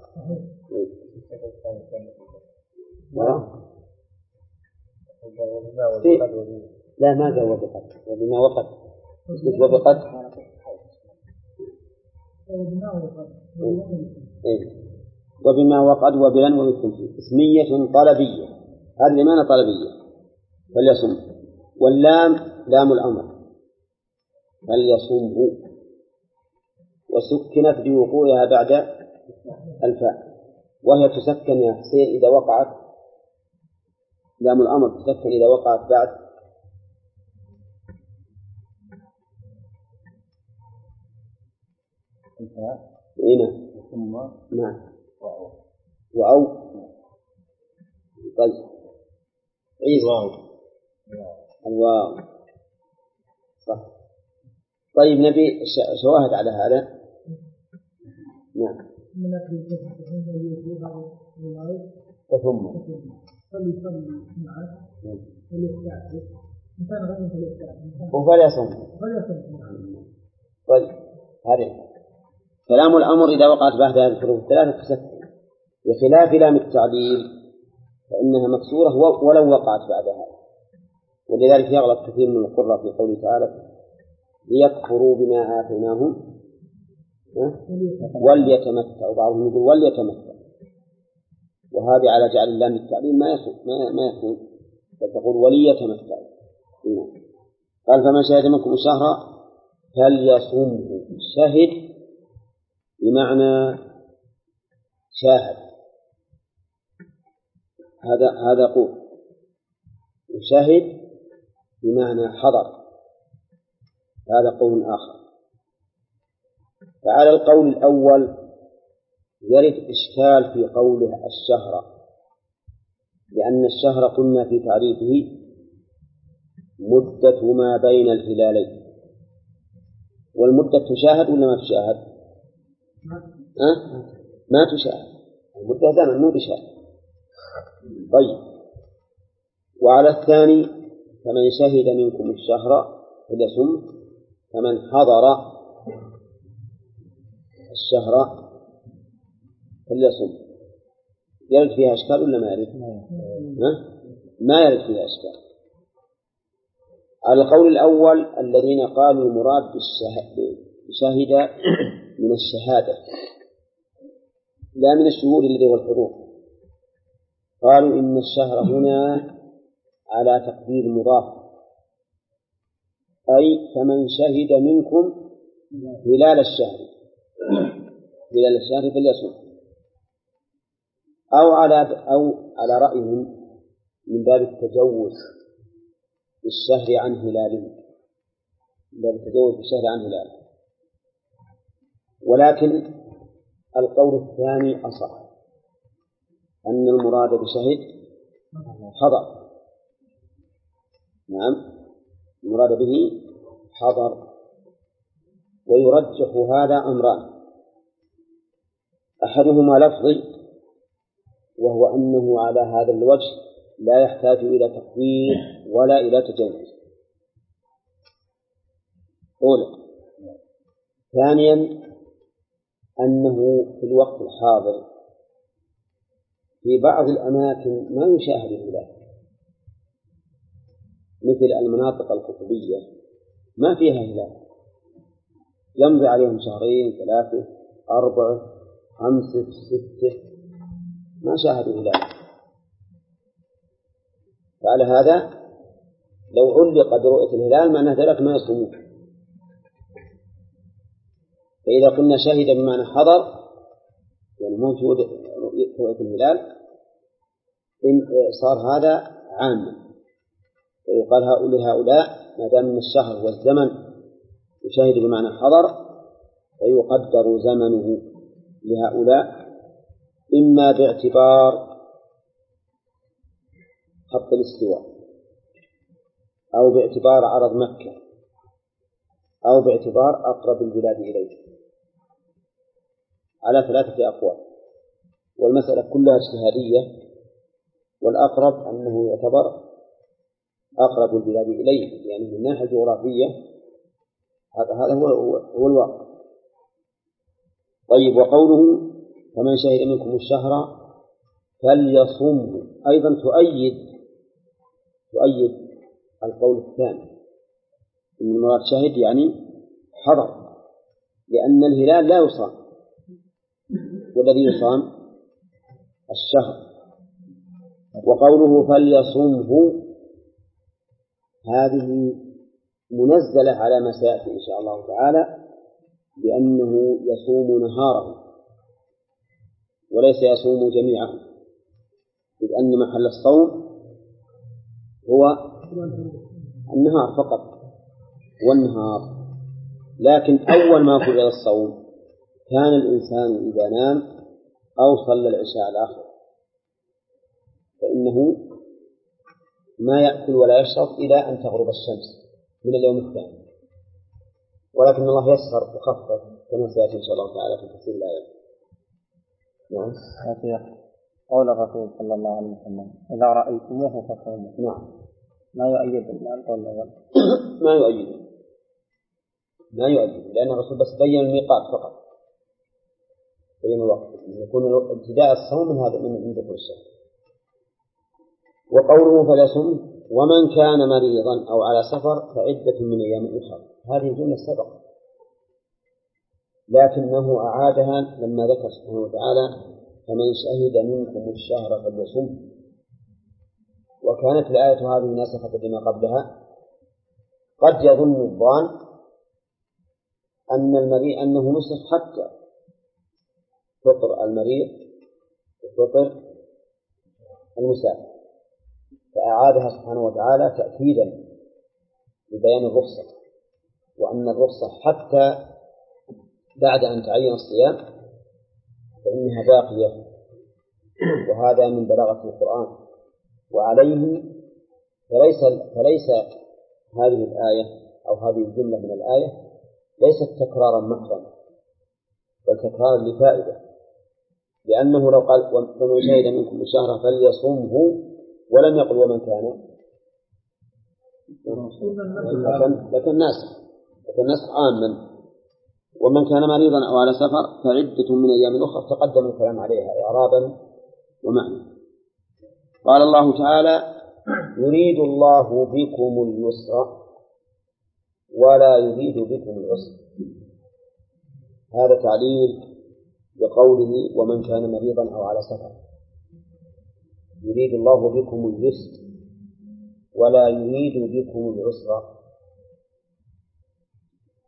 لا ما جاء وبقد وبما وقد وبقد وبما وقد وبلن والتنفيذ. اسمية طلبية، هذه لمعنى طلبية فليصم، واللام لام الأمر فليصمه، وسكنت بوقوعها بعد الفاء، وهي تسكن يا حسين إذا وقعت لام الأمر تسكن إذا وقعت بعد الفاء. هنا نعم وأو طيب عيسى الواو صح. طيب نبي شواهد على هذا. نعم وثم وفليصم. طيب هذه كلام الأمر إذا وقعت بعد هذه الحروف الثلاثة تسكن، بخلاف لام التعليل فإنها مكسورة ولو وقعت بعد هذا، ولذلك يغلط كثير من القراء في قوله تعالى ليكفروا بما آتيناهم وليتمتعوا، بعضهم يقول وليتمتع، وهذه على جعل لام التعليل ما يكون ما يكون فتقول وليتمتع. قال فمن شهد منكم الشهر فليصمه. شهد بمعنى شاهد، هذا هذا قول. شهد بمعنى حضر، هذا قول آخر. فعلى القول الأول يرد إشكال في قوله الشهر، لأن الشهر قلنا في تعريفه مدة ما بين الهلالين، والمدة تشاهد ولا ما تشاهد؟ أه؟ ما تشاهد، المدة زمن مو بشاهد. طيب وعلى الثاني فمن شهد منكم الشهر فليصم، فمن حضر الشهر فليصم. يرد فيها أشكال ولا ما يرد؟ أه؟ ما يرد فيها أشكال. على القول الأول الذين قالوا المراد بشهد من الشهادة لا من الشهود الذي هو الحضور، قالوا إن الشهر هنا على تقدير مضاف، أي فمن شهد منكم هلال الشهر هلال الشهر فليصم، أو على أو على رأيهم من باب التجوز بالشهر عن هلاله، من باب التجوز بالشهر عن هلاله. ولكن القول الثاني أصح، أن المراد بشهد حضر. نعم، المراد به حضر. ويرجح هذا أمران، أحدهما لفظي، وهو أنه على هذا الوجه لا يحتاج إلى تقدير ولا إلى تجوز. أولا. ثانيا أنه في الوقت الحاضر في بعض الأماكن ما يشاهد الهلال، مثل المناطق القطبية ما فيها هلال، يمضي عليهم شهرين ثلاثة أربعة خمسة ستة ما شاهدوا هلال. فعلى هذا لو علق برؤية الهلال معناه ذلك ما يصومون. فإذا قلنا شهد بمعنى حضر يعني موجود رؤية الهلال إن صار هذا عاما، فيقال هؤلاء هؤلاء ما دام من الشهر والزمن يشاهد بمعنى حضر فيقدر زمنه لهؤلاء، إما باعتبار خط الاستواء، أو باعتبار عرض مكة، أو باعتبار أقرب البلاد إليه، على ثلاثة أقوال. والمسألة كلها اجتهادية، والأقرب أنه يعتبر أقرب البلاد إليه، يعني من الناحية الجغرافية هذا هو هو الواقع. طيب، وقوله فمن شهد منكم الشهر فليصمه أيضا تؤيد تؤيد القول الثاني إن المراد شهد يعني حضر، لأن الهلال لا يصام، والذي يصام الشهر. وقوله فليصمه هذه منزلة على ما سيأتي إن شاء الله تعالى، بأنه يصوم نهاره وليس يصوم جميعه، إذ أن محل الصوم هو النهار فقط والنهار. لكن أول ما فرض الصوم كان الإنسان إذا نام أو صلى العشاء الآخر فإنه ما يأكل ولا يشرب إلى أن تغرب الشمس من اليوم الثاني، ولكن الله يسر وخفف كما سيأتي إن شاء الله تعالى في تفسير الآية. نعم. قول الرسول صلى الله عليه وسلم إذا رأيتموه فصوموا. نعم. ما يؤيد القول الأول. ما يؤيد ما يؤيد لأن الرسول بس بين الميقات فقط، بين الوقت يكون ابتداء الصوم من هذا من دخول الشهر. وقوله فليصم ومن كان مريضا أو على سفر فعدة من أيام أخرى، هذه جملة سبق، لكنه أعادها لما ذكر سبحانه وتعالى فمن شهد منكم الشهر فليصم. وكانت الآية هذه ناسخة بما قبلها. قد يظن الظان أن المريض أنه نسخ حتى فطر المريض وفطر المسافر، فأعادها سبحانه وتعالى تأكيدا لبيان الرخصة، وأن الرخصة حتى بعد أن تعين الصيام فإنها باقية، وهذا من بلاغة القرآن. وعليه فليس فليس هذه الآية أو هذه الجملة من الآية ليست تكرارا محضا، بل تكرارا لفائدة، لأنه لو قال ومن شهد منكم الشهر فليصمه ولم يقل ومن كان لكن ناسخ لكن ناسخ عاما. ومن كان مريضا أو على سفر فعدة من أيام أخرى تقدم الكلام عليها إعرابا ومعنى. قال الله تعالى يريد الله بكم اليسر ولا يريد بكم العسر، هذا تعليل بقوله ومن كان مريضا أو على سفر، يريد الله بكم اليسر ولا يريد بكم العسر.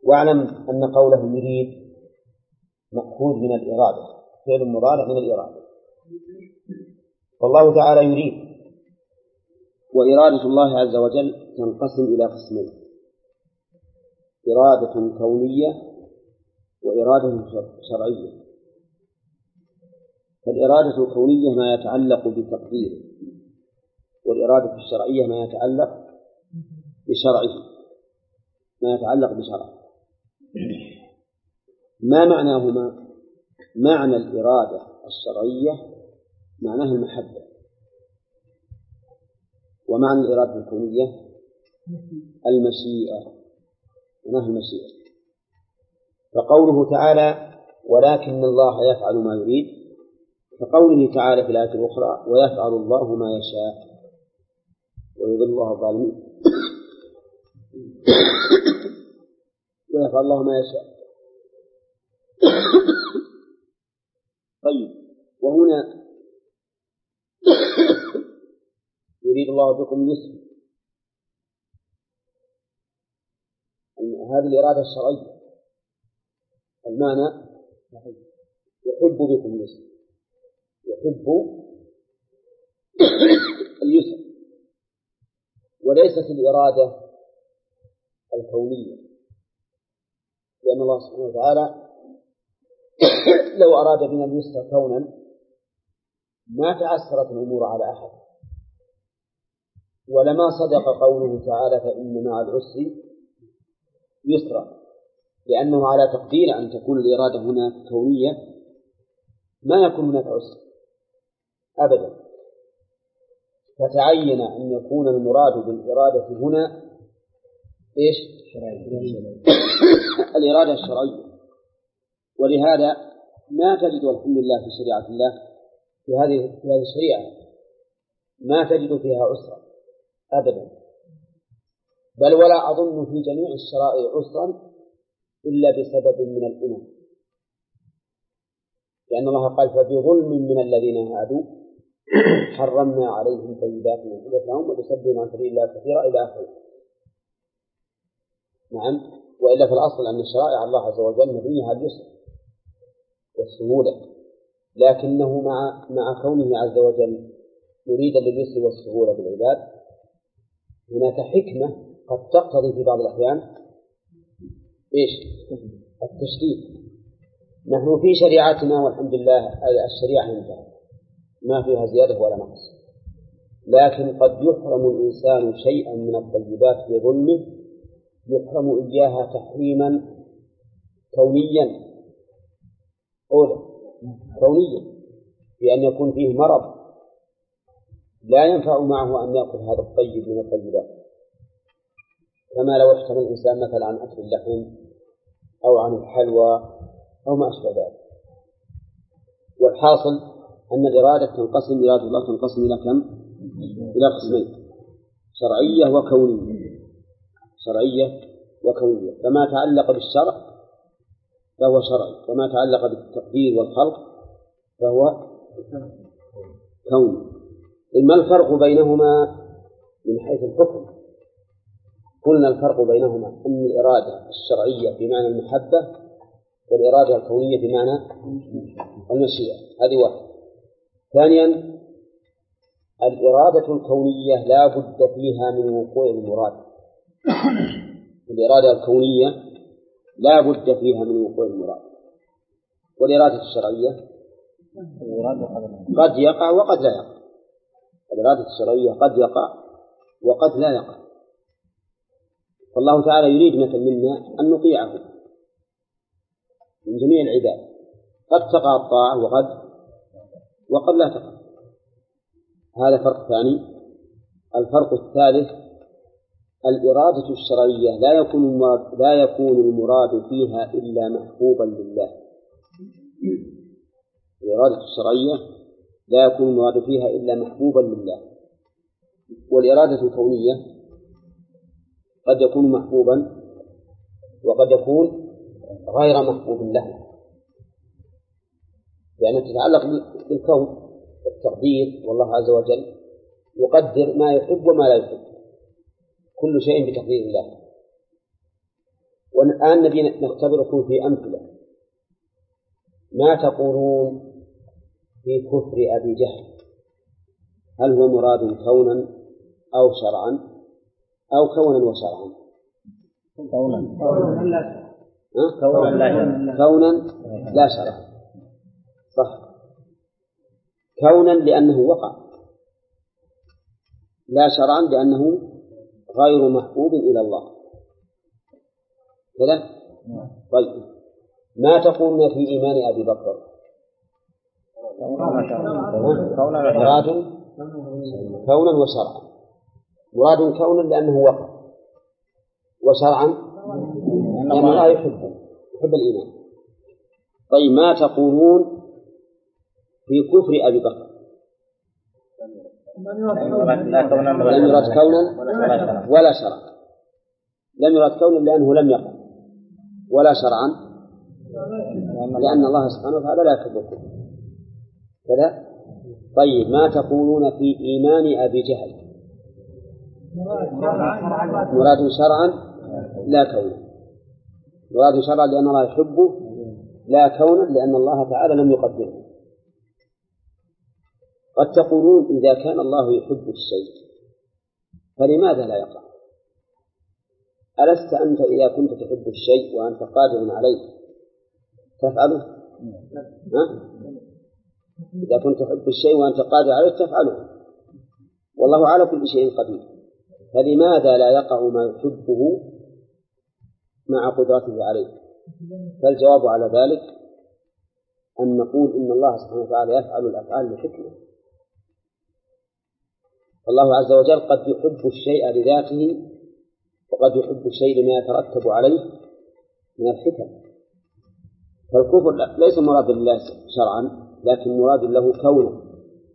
واعلم أن قوله يريد مأخوذ من الإرادة، فعل مضارع من الإرادة. والله تعالى يريد. وإرادة الله عز وجل تنقسم إلى قسمين: إرادة كونية وإرادة شرعية. فالإرادة الكونية ما يتعلق بتقديره، والإرادة الشرعية ما يتعلق بشرعه، ما يتعلق بشرعه. ما معناهما؟ معنى الإرادة الشرعية معناها المحبة، ومعنى الإرادة الكونية المشيئة، معناها المشيئة. فقوله تعالى ولكن الله يفعل ما يريد، كقوله تعالى في الآية الأخرى ويفعل الله ما يشاء ويضل الله الظالمين. ويفعل الله ما يشاء. طيب، وهنا يريد الله بكم اليسر، هذه الإرادة الشرعية. المعنى يحب بكم اليسر، يحب اليسر، وليست الإرادة الكونية، لأن الله سبحانه وتعالى لو أراد بنا اليسر كونا ما تعسرت الأمور على أحد، ولما صدق قوله تعالى فإن مع العسر يسرا، لأنه على تقدير أن تكون الإرادة هنا كونية ما يكون هناك عسر أبدا. فتعين أن يكون المراد بالإرادة هنا إيش؟ الإرادة الشرعية. ولهذا ما تجد الحمد لله في شريعة الله في هذه في هذه الشريعة ما تجد فيها عسرا أبدا، بل ولا أظن في جميع الشرائع عسرا إلا بسبب من الأمم، لأن الله قال فبظلم من الذين هادوا حرمنا عليهم طيبات أحلت لهم وبصدهم عن سبيل الله كثيرا إلى آخره. نعم، وإلا في الأصل أن شرائع الله عز وجل مبنية على اليسر والسهولة، لكنه مع مع كونه عز وجل مريدا لليسر والسهولة بالعباد هناك حكمة قد تقتضي في بعض الأحيان إيش؟ التشديد. نحن في شريعتنا والحمد لله الشريعة انتهت ما فيها زيادة ولا نقص، لكن قد يحرم الإنسان شيئا من الطيبات بظلمه، يحرم إياها تحريما كونيا أولا كونيا، بأن يكون فيه مرض لا ينفع معه أن يأكل هذا الطيب من الطيبات، كما لو احتمل الإنسان مثلا عن أكل اللحم أو عن الحلوى أو ما أشبه ذلك. والحاصل أن الإرادة تنقسم، إرادة الله تنقسم إلى كم؟ إلى قسمين: شرعية وكونية. شرعية وكونية، فما تعلق بالشرع فهو شرعي، وما تعلق بالتقدير والخلق فهو كوني. ما الفرق بينهما من حيث الحكم؟ قلنا الفرق بينهما أن الإرادة الشرعية بمعنى المحبة، والإرادة الكونية بمعنى المشيئة. هذه واحدة. ثانيا، الإرادة الكونية لا بد فيها من وقوع المراد. الإرادة الكونية لا بد فيها من وقوع المراد. والإرادة الشرعية قد يقع وقد لا يقع. الإرادة الشرعية قد يقع وقد لا يقع. فالله تعالى يريد مثل منا أن نطيعه من جميع العباد، قد تقع الطاعة وقد وقد لا تقع. هذا فرق ثاني. الفرق الثالث: الإرادة الشرعية لا يكون المراد لا يكون المراد فيها إلا محبوبا لله. الإرادة الشرعية لا يكون المراد فيها إلا محبوبا لله. والإرادة الكونية قد يكون محبوبا وقد يكون غير محبوب له، لأنها تتعلق بالكون والتقدير، والله عز وجل يقدر ما يحب وما لا يحب، كل شيء بتقدير الله. والآن نبي نختبركم في أمثلة. ما تقولون في كفر أبي جهل؟ هل هو مراد كونا أو شرعا أو كونا وشرعا؟ كونا كونا, كونا لا شرعا. صح، كونا لأنه وقع، لا شرعا لأنه غير محبوب إلى الله كذا. طيب ما تقولون في إيمان أبي بكر؟ مراد كونا وشرعا. مراد كونا لأنه وقع، وشرعا لأنه لا يحبه، يحب الإيمان. طيب ما تقولون في كفر أبي بكر؟ لم يرد كونا ولا شرعا. لم يرد كونا لأنه لم يقع، ولا شرعا لأن الله سبحانه وتعالى لا يحب الكفر كذا. طيب ما تقولون في إيمان أبي جهل؟ مراد شرعا لا كونا. مراد شرعا لأن الله يحبه، لا كونا لأن الله تعالى لم يقدره. قد تقولون إذا كان الله يحب الشيء فلماذا لا يقع؟ ألست أنت إذا كنت تحب الشيء وأنت قادر عليه تفعله؟ ها؟ إذا كنت تحب الشيء وأنت قادر عليه تفعله، والله على كل شيء قدير، فلماذا لا يقع ما يحبه مع قدرته عليه؟ فالجواب على ذلك أن نقول إن الله سبحانه وتعالى يفعل الأفعال لحكمة. الله عز وجل قد يحب الشيء لذاته، وقد يحب الشيء لما يترتب عليه من الحكم. فالكفر ليس مراد لله شرعا لكن مراد له كونا،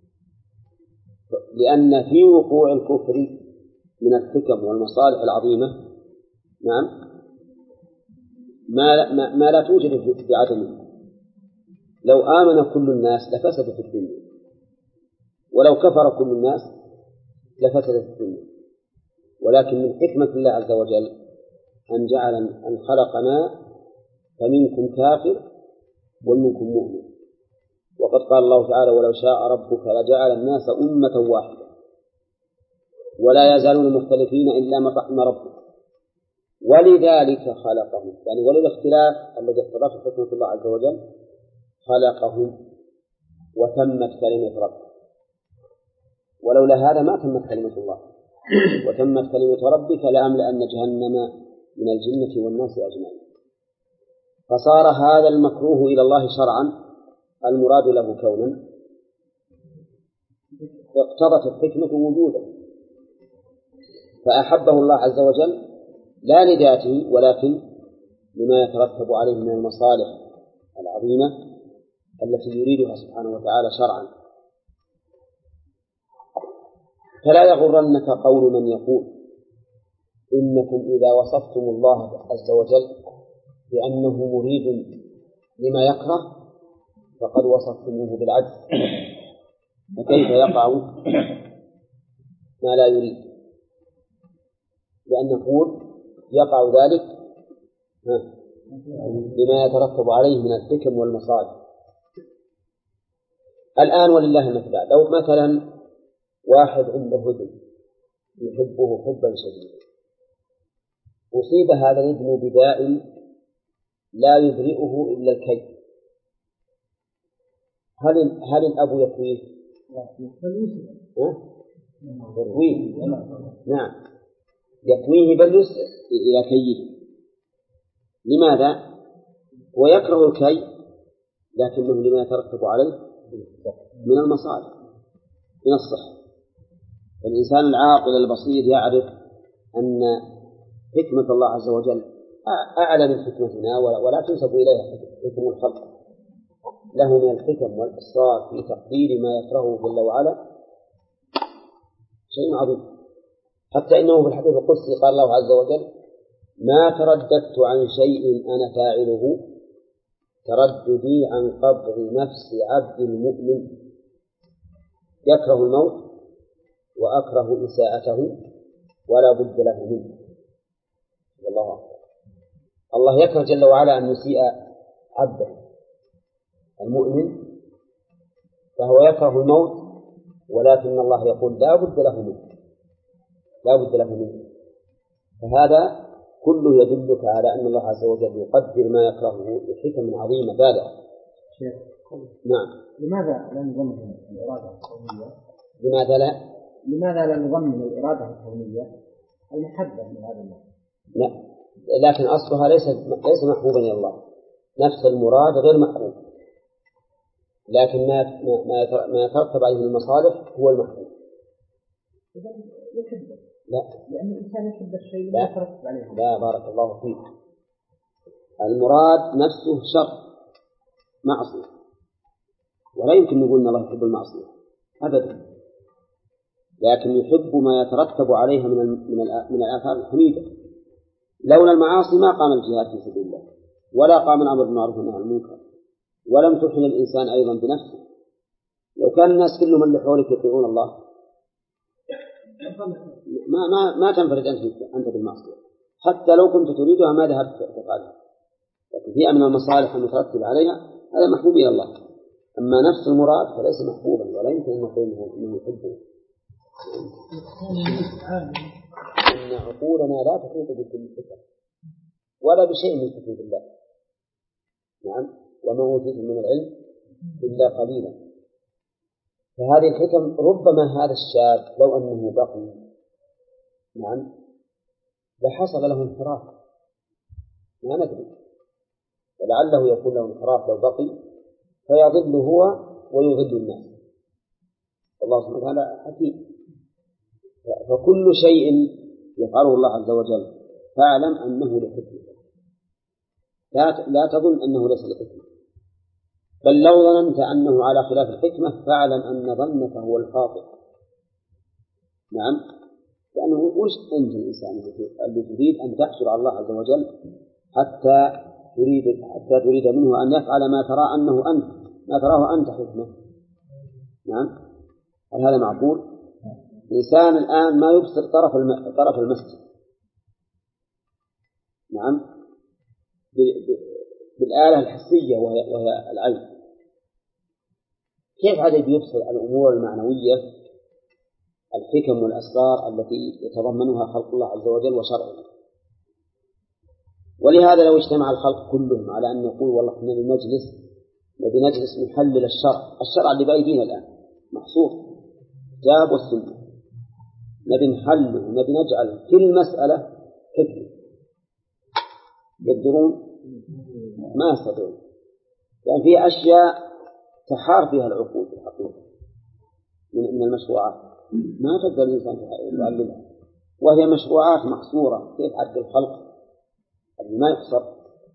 لأن في وقوع الكفر من الحكم والمصالح العظيمة نعم ما, ما, ما لا توجد بعدمه. لو آمن كل الناس لفسدت الدنيا، ولو كفر كل الناس لفسدت الدنيا. ولكن من حكمة الله عز وجل أن جعل أن خلقنا فمنكم كافر ومنكم مؤمن. وقد قال الله تعالى ولو شاء ربك لجعل الناس أمة واحدة ولا يزالون مختلفين إلا من رحم ربك ولذلك خلقهم، يعني وللاختلاف الذي اقتضته حكمة الله عز وجل خلقهم وتمت كلمة ربك. ولولا هذا ما تمت كلمة الله، وتمت كلمة ربك لأملأن جهنم من الجنة والناس أجمعين. فصار هذا المكروه إلى الله شرعا المراد له كونا، اقتضت الحكمة وجوده فأحبه الله عز وجل لا لذاته ولكن لما يترتب عليه من المصالح العظيمة التي يريدها سبحانه وتعالى شرعا. فلا يغرنك قول من يقول إنكم إذا وصفتم الله عز وجل بأنه مريد لما يكره فقد وصفتموه بالعجز، فكيف يقع ما لا يريد؟ لأن نقول يقع ذلك بما يترتب عليه من الحكم والمصالح. الآن ولله المثل، لو مثلا واحد عنده ابن يحبه حبا شديدا، أصيب هذا الابن بداء لا يبرئه إلا الكي، هل هل الأب يكويه؟ يكويه نعم، يكويه بل إلى كيه. لماذا؟ ويكره الكي لكنه لما يترتب عليه من المصالح من الصحة. الإنسان العاقل البصير يعرف أن حكمة الله عز وجل أعلى من حكمتنا ولا تنسب إليه حكم الخلق، له من الحكم والإصرار في تقدير ما يكرهه جل وعلا شيء عظيم. حتى إنه في الحديث القدسي قال الله عز وجل ما ترددت عن شيء أنا فاعله ترددي عن قبض نفس عبد المؤمن يكره الموت وأكره إساءته ولا بد له منه. والله أكبر. الله يكره جل وعلا أن يسيء عبده المؤمن، فهو يكره الموت، ولكن الله يقول لا بد له منه، لا بد له منه. فهذا كله يدلك على أن الله عز وجل يقدر ما يكرهه بحكم عظيمة بالغة. نعم. لماذا لا نضمن الإرادة الكونية؟ لماذا لا؟ لماذا لا نضمن الإرادة الكونية المحبة من هذا النوع؟ لا، لكن أصلها ليس ليس محبوبا إلى الله، نفس المراد غير محبوب، لكن ما ما ما يترتب عليه من المصالح هو المحبوب. لا، لأن الإنسان يحب الشيء لا يترتب عليه. لا، بارك الله فيك. المراد نفسه شر معصية، ولا يمكن نقول أن الله يحب المعصية أبدا، لكن يحب ما يترتب عليها من من من الآثار الحميدة. لولا المعاصي ما قام الجهاد في سبيل الله، ولا قام الأمر بالمعروف والنهي عن المنكر، ولم تحن الإنسان أيضا بنفسه. لو كان الناس كلهم اللي حولك يطيعون الله ما ما ما تنفرد أنت أنت بالمعصية، حتى لو كنت تريدها ما ذهبت تفعلها. لكن هي من المصالح المترتبة عليها هذا محبوب إلى الله. أما نفس المراد فليس محبوبا، ولا يمكن أن نقول إنه يحبه. إن عقولنا لا تحيط بكل الفكر ولا بشيء من تحيط الله. نعم، وما أوتيتم من العلم إلا قليلا. فهذه الحكم ربما هذا الشاب لو أنه بقي نعم لحصل له انحراف، ما ندري، ولعله يكون له انحراف لو بقي فيضل هو ويضل الناس. الله سبحانه وتعالى حكيم. فكل شيء يفعله الله عز وجل فاعلم أنه لحكمة، لا لا تظن أنه ليس لحكمة، بل لو ظننت أنه على خلاف الحكمة فاعلم أن ظنك هو الخاطئ. نعم، لأنه وش أنت الإنسان اللي تريد أن تحصل على الله عز وجل حتى تريد حتى تريد منه أن يفعل ما ترى أنه أنت ما تراه أنت حكمة. نعم، هل هذا معقول؟ إنسان الآن ما يبصر طرف الم... طرف المسجد، نعم، ب... ب... بالآلة الحسية وهي, وهي العين، كيف هذا بيبصر الأمور المعنوية الحكم والأسرار التي يتضمنها خلق الله عز وجل وشرعه؟ ولهذا لو اجتمع الخلق كلهم على أن يقول والله إحنا بنجلس نبي نجلس نحلل الشرع الشرع اللي بأيدينا الآن محصور جاب والسنة، نبي نحلل نبي نجعل كل مسألة حكمة، يقدرون؟ ما يستطيعون، لأن في أشياء تحار فيها العقول في الحقيقة من المشروعات ما تقدر الإنسان يعلمها، وهي مشروعات محصورة. كيف عد الخلق اللي ما يحصر؟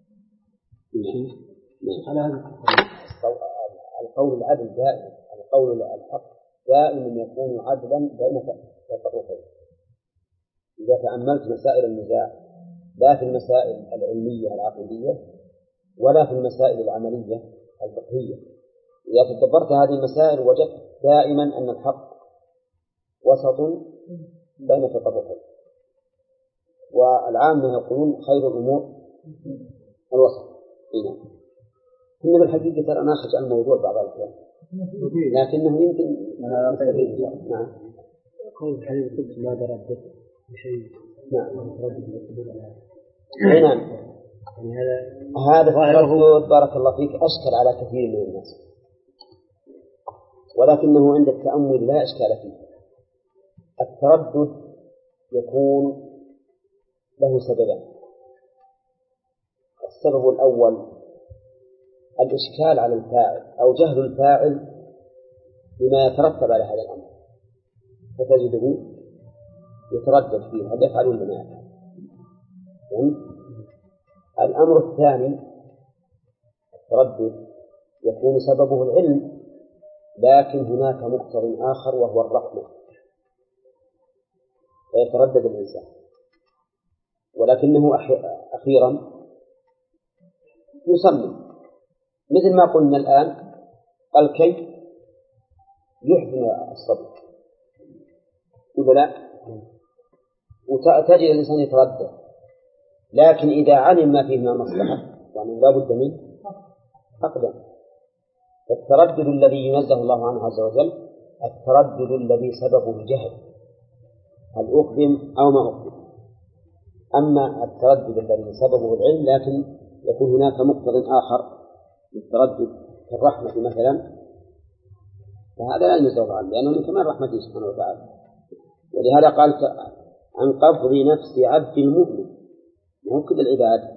على هذا القول العدل دائما، القول الحق دائما يكون عدلا بين تفرقين. إذا تأملت مسائل النزاع لا في المسائل العلمية العقيدية ولا في المسائل العملية الفقهية، إذا تدبرت هذه المسائل وجدت دائما أن الحق وسط بين تطرفين، والعامة يقولون خير الأمور الوسط. هنا إن بالحقيقة ترى ناخذ عن الموضوع بعض الأحيان لكنه يمكن نعم قول الحديث القدسي ما دربت بشيء. نعم نعم يعني هذا هذا التردد بارك الله فيك أشكل على كثير من الناس، ولكنه عند التأمل لا إشكال فيه. التردد يكون له سببان. السبب الأول الإشكال على الفاعل أو جهل الفاعل بما يترتب على هذا الأمر، فتجده يتردد فيه هل يفعل ولا ما يفعل. الأمر الثاني التردد يكون سببه العلم، لكن هناك مقتضى آخر وهو الرحمة، فيتردد الإنسان، ولكنه أخيرا يصمم، مثل ما قلنا الآن الكي يحزن الصبر ولا لا، وتجد الإنسان يتردد لكن إذا علم ما فيه من المصلحة يعني لا بد منه أقدم. فالتردد الذي ينزه الله عنه عز وجل التردد الذي سببه الجهل، هل أقدم أو ما أقدم. أما التردد الذي سببه العلم لكن يكون هناك مقتضى آخر للتردد كالرحمة مثلا، فهذا لا ينزه الله عنه لأنه من كمال رحمته سبحانه وتعالى. ولهذا قال عن قبض نفس عبد المؤمن، مو كل العباد،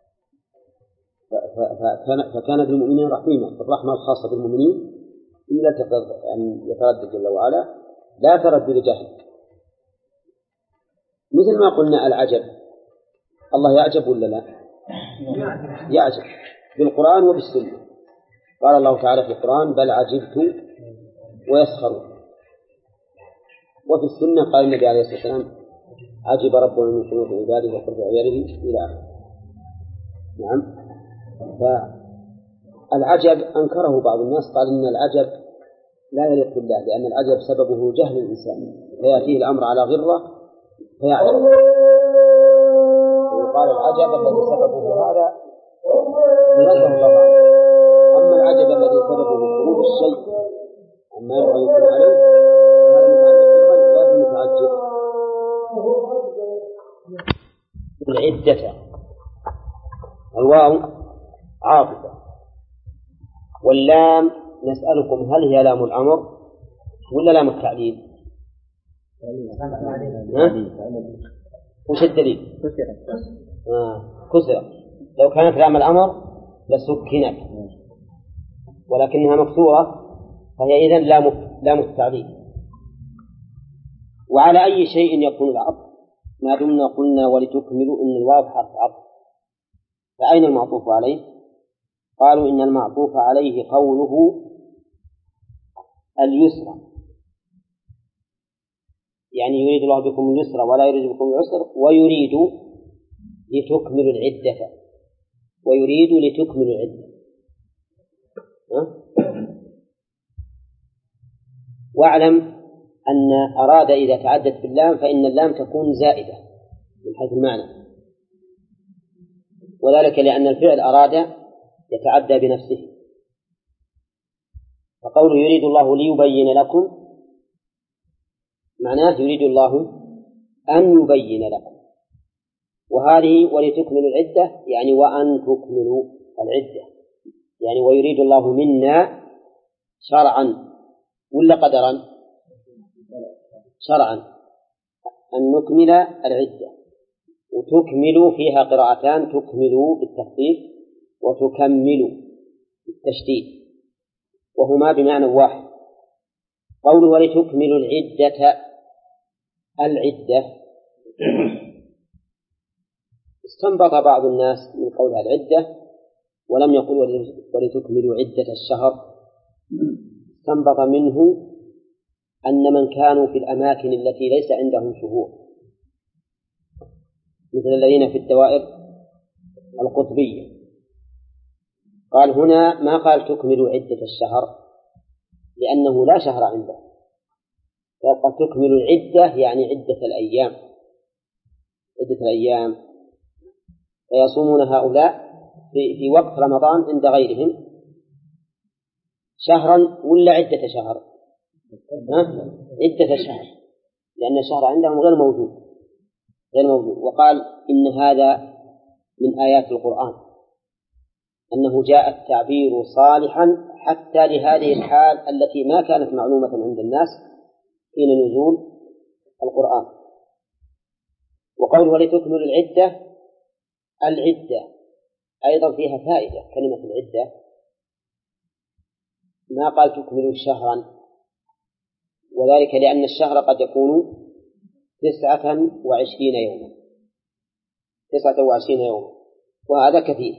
فكان, فكان بالمؤمنين رحيما. الرحمة الخاصة بالمؤمنين لا تقدر أن يتردد جل وعلا، لا تردد جهل. مثل ما قلنا العجب، الله يعجب ولا لا؟ يعجب بالقرآن وبالسنة. قال الله تعالى في القرآن بل عجبت ويسخرون، وفي السنة قال النبي عليه الصلاة والسلام عجب ربنا من قنوط عباده وقرب عياله إلى آخره. نعم. فالعجب أنكره بعض الناس، قال إن العجب لا يليق بالله لأن العجب سببه جهل الإنسان فيأتيه الأمر على غرة فيعجب. وقال العجب الذي سببه هذا ينزه الله عنه. أما العجب الذي سببه خروج الشيء أما يبغى يكون عليه هذا متعجب. العدة الواو عاطفة، واللام نسألكم هل هي لام الأمر ولا لام التعليل؟ وش الدليل؟ آه. كسرة. لو كانت لام الأمر لسكنت، ولكنها مكسورة فهي إذن لام لام التعليل. وعلى أي شيء يكون العطف ما دمنا قلنا ولتكملوا إن الواو حرف عطف، فأين المعطوف عليه؟ قالوا إن المعطوف عليه قوله اليسر، يعني يريد الله بكم اليسر ولا يريد بكم العسر، ويريد لتكملوا العدة، ويريد لتكملوا العدة. أه؟ واعلم أن أراد إذا تعدت باللام فإن اللام تكون زائدة من حيث المعنى، وذلك لأن الفعل أراد يتعدى بنفسه. فقوله يريد الله ليبين لكم معناه يريد الله أن يبين لكم، وهذه ولتكملوا العدة يعني وأن تكملوا العدة، يعني ويريد الله منا شرعا ولا قدرا؟ شرعا أن نكمل العدة. وتكملوا فيها قراءتان، تكملوا بالتخفيف وتكملوا بالتشديد، وهما بمعنى واحد. قوله ولتكملوا العدة، العدة استنبط بعض الناس من قولها العدة ولم يقل ولتكملوا عدة الشهر، استنبط منه أن من كانوا في الأماكن التي ليس عندهم شهور مثل الذين في الدوائر القطبية، قال هنا ما قال تكملوا عدة الشهر لأنه لا شهر عنده، قال تكملوا العدة يعني عدة الأيام، عدة الأيام. فيصومون هؤلاء في, في وقت رمضان عند غيرهم شهرا ولا عدة شهر؟ عدة شهر، لأن الشهر عندهم غير موجود غير موجود. وقال إن هذا من آيات القرآن أنه جاء التعبير صالحا حتى لهذه الحال التي ما كانت معلومة عند الناس حين نزول القرآن. وقوله ولتكملوا العدة، العدة أيضا فيها فائدة. كلمة العدة ما قال تكملوا شهرا، وذلك لأن الشهر قد يكون تسعة وعشرين يوما تسعة وعشرين يوما وهذا كثير.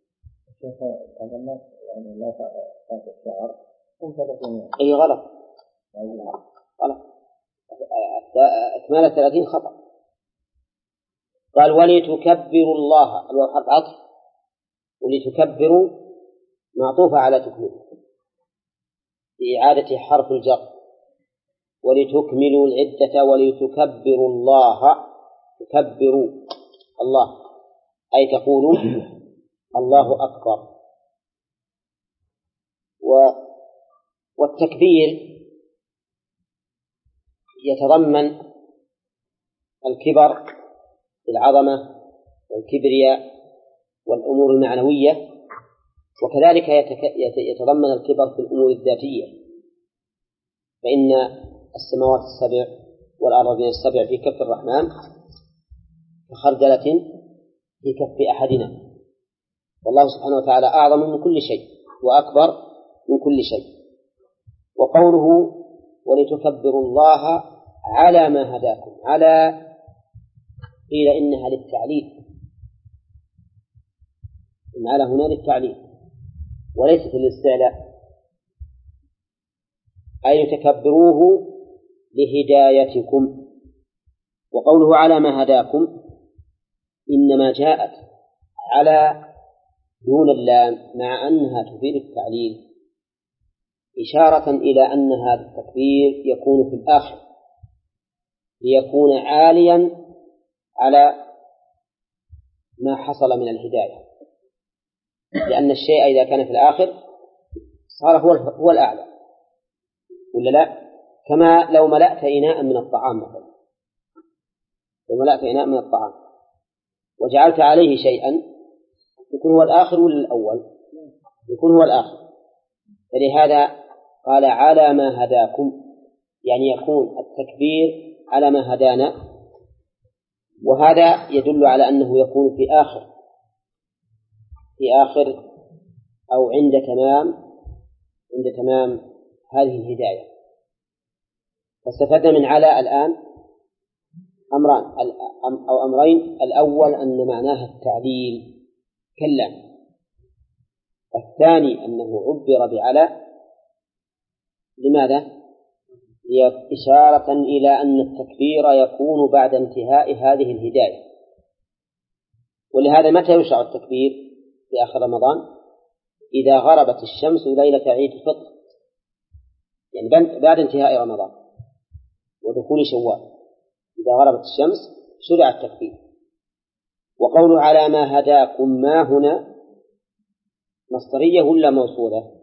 أي غلط غلط إكمال الثلاثين خطأ. قال ولتكبروا الله، الواو حرف عطف، ولتكبروا معطوفة على تكملوا بإعادة حرف الجر، ولتكملوا العدة ولتكبروا الله، تكبروا الله أي تقول الله أكبر. والتكبير يتضمن الكبر بالعظمة والكبرياء والأمور المعنوية، وكذلك يتضمن الكبر في الأمور الذاتية، فإن السماوات السبع والأرضين السبع في كف الرحمن كخردلة في كف أحدنا، والله سبحانه وتعالى أعظم من كل شيء وأكبر من كل شيء. وقوله ولتكبروا الله على ما هداكم، على قيل إنها للتعليل، إن على هنا للتعليل وليست للاستعلاء، أي لتكبروه لهدايتكم. وقوله على ما هداكم إنما جاءت على دون اللام مع أنها تفيد التعليل، إشارة إلى أن هذا التكبير يكون في الآخر ليكون عاليا على ما حصل من الهداية، لأن الشيء إذا كان في الآخر صار هو هو الأعلى، ولا لا؟ كما لو ملأت إناء من الطعام مثلا، لو ملأت إناء من الطعام وجعلت عليه شيئا يكون هو الآخر ولا الأول؟ يكون هو الآخر. فلهذا قال على ما هداكم، يعني يكون التكبير على ما هدانا، وهذا يدل على أنه يكون في آخر في آخر أو عند تمام عند تمام هذه الهداية. فاستفدنا من على الآن أمران أو أمرين، الأول أن معناها التعليل كلا، الثاني أنه عبر بعلى، لماذا؟ هي إشارة إلى أن التكبير يكون بعد انتهاء هذه الهداية. ولهذا متى يشرع التكبير في آخر رمضان؟ إذا غربت الشمس ليلة عيد الفطر، يعني بعد انتهاء رمضان ودخول شوال، إذا غربت الشمس شرع التكبير. وقوله على ما هداكم، ما هنا مصدرية ولا موصولة؟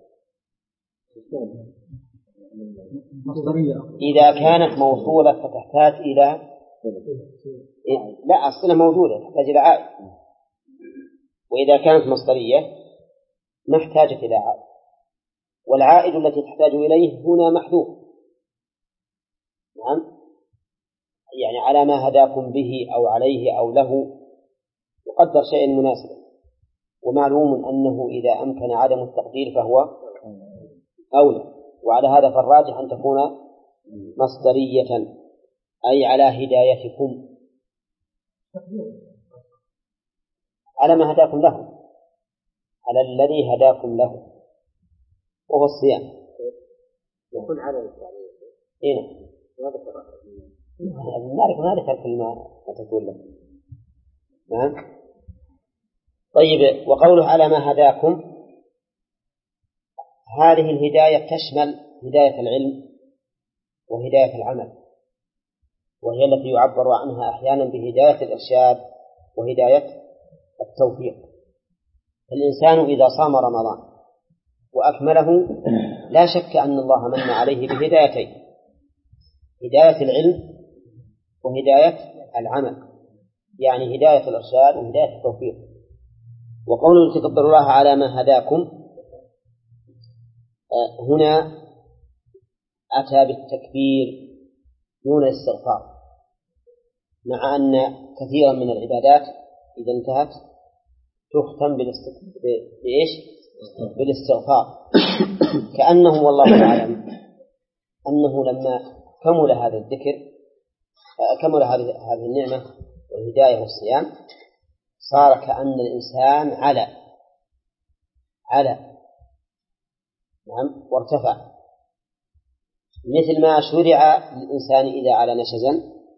إذا كانت موصولة فتحتاج إلى لا أصلها موجودة تحتاج إلى عائد، وإذا كانت مصدرية ما احتاجت إلى عائد، والعائد التي تحتاج إليه هنا محذوف. نعم، يعني على ما هداكم به أو عليه أو له يقدر شيء مناسب، ومعلوم أنه إذا أمكن عدم التقدير فهو أولى، وعلى هذا فالراجح أن تكون مصدرية أي على هدايتكم، على ما هداكم له، على الذي هداكم له وهو الصيام. يكون على التعليل. إيه نعرف ما ذكر كل ما تقول له. نعم. طيب، وقوله على ما هداكم، هذه الهداية تشمل هداية العلم وهداية العمل، وهي التي يعبر عنها أحيانا بهداية الإرشاد وهداية التوفيق. الإنسان إذا صام رمضان وأكمله لا شك أن الله من عليه بهدايتين، هداية العلم وهداية العمل، يعني هداية الإرشاد وهداية التوفيق. وقوله تكبر الله على ما هداكم، هنا أتى بالتكبير دون الاستغفار، مع أن كثيرا من العبادات إذا انتهت تختم بإيش؟ بالاستغفار، كأنه والله أعلم أنه لما كمل هذا الذكر كمل هذه النعمة والهداية والصيام صار كأن الإنسان على على نعم وارتفع، مثل ما شرع للإنسان إذا على نشزا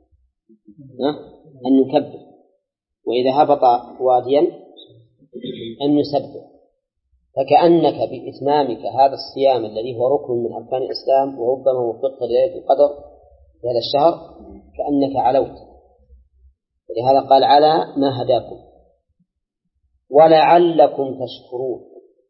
أن يكبر، وإذا هبط واديا أن يسبح. فكأنك بإتمامك هذا الصيام الذي هو ركن من أركان الإسلام، وربما وفقت ليلة القدر في هذا الشهر، كأنك علوت. ولهذا قال على ما هداكم، ولعلكم تشكرون.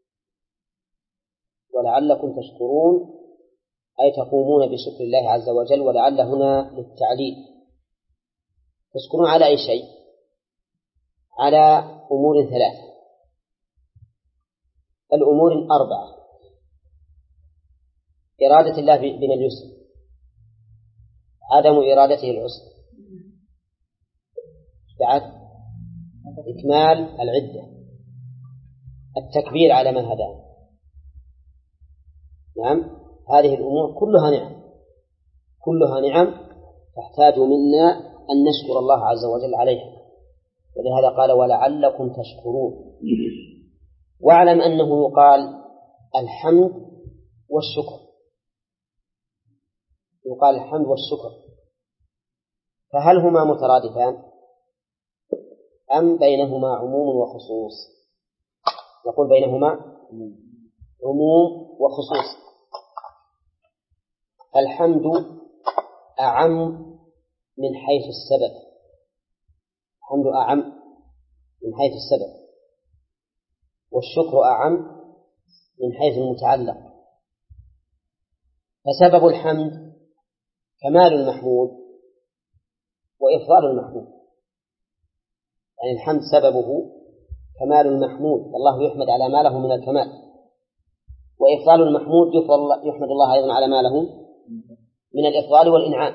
ولعلكم تشكرون أي تقومون بشكر الله عز وجل، ولعل هنا للتعليل. تشكرون على أي شيء؟ على أمور ثلاثة، الأمور الأربعة: إرادة الله بنا اليسر، عدم إرادته العسر، بعد إكمال العدة، التكبير على ما هدانا. نعم، هذه الأمور كلها نعم، كلها نعم تحتاج منا أن نشكر الله عز وجل عليها، ولهذا قال ولعلكم تشكرون. واعلم أنه يقال الحمد والشكر، يقال الحمد والشكر، فهل هما مترادفان أم بينهما عموم وخصوص؟ نقول بينهما عموم وخصوص. الحمد أعم من حيث السبب، الحمد أعم من حيث السبب، والشكر أعم من حيث المتعلق. فسبب الحمد كمال المحمود وإفضال المحمود، يعني الحمد سببه كمال المحمود، الله يحمد على ما له من الكمال، وإفضال المحمود يحمد الله أيضا على ما له من الإفضال والإنعام.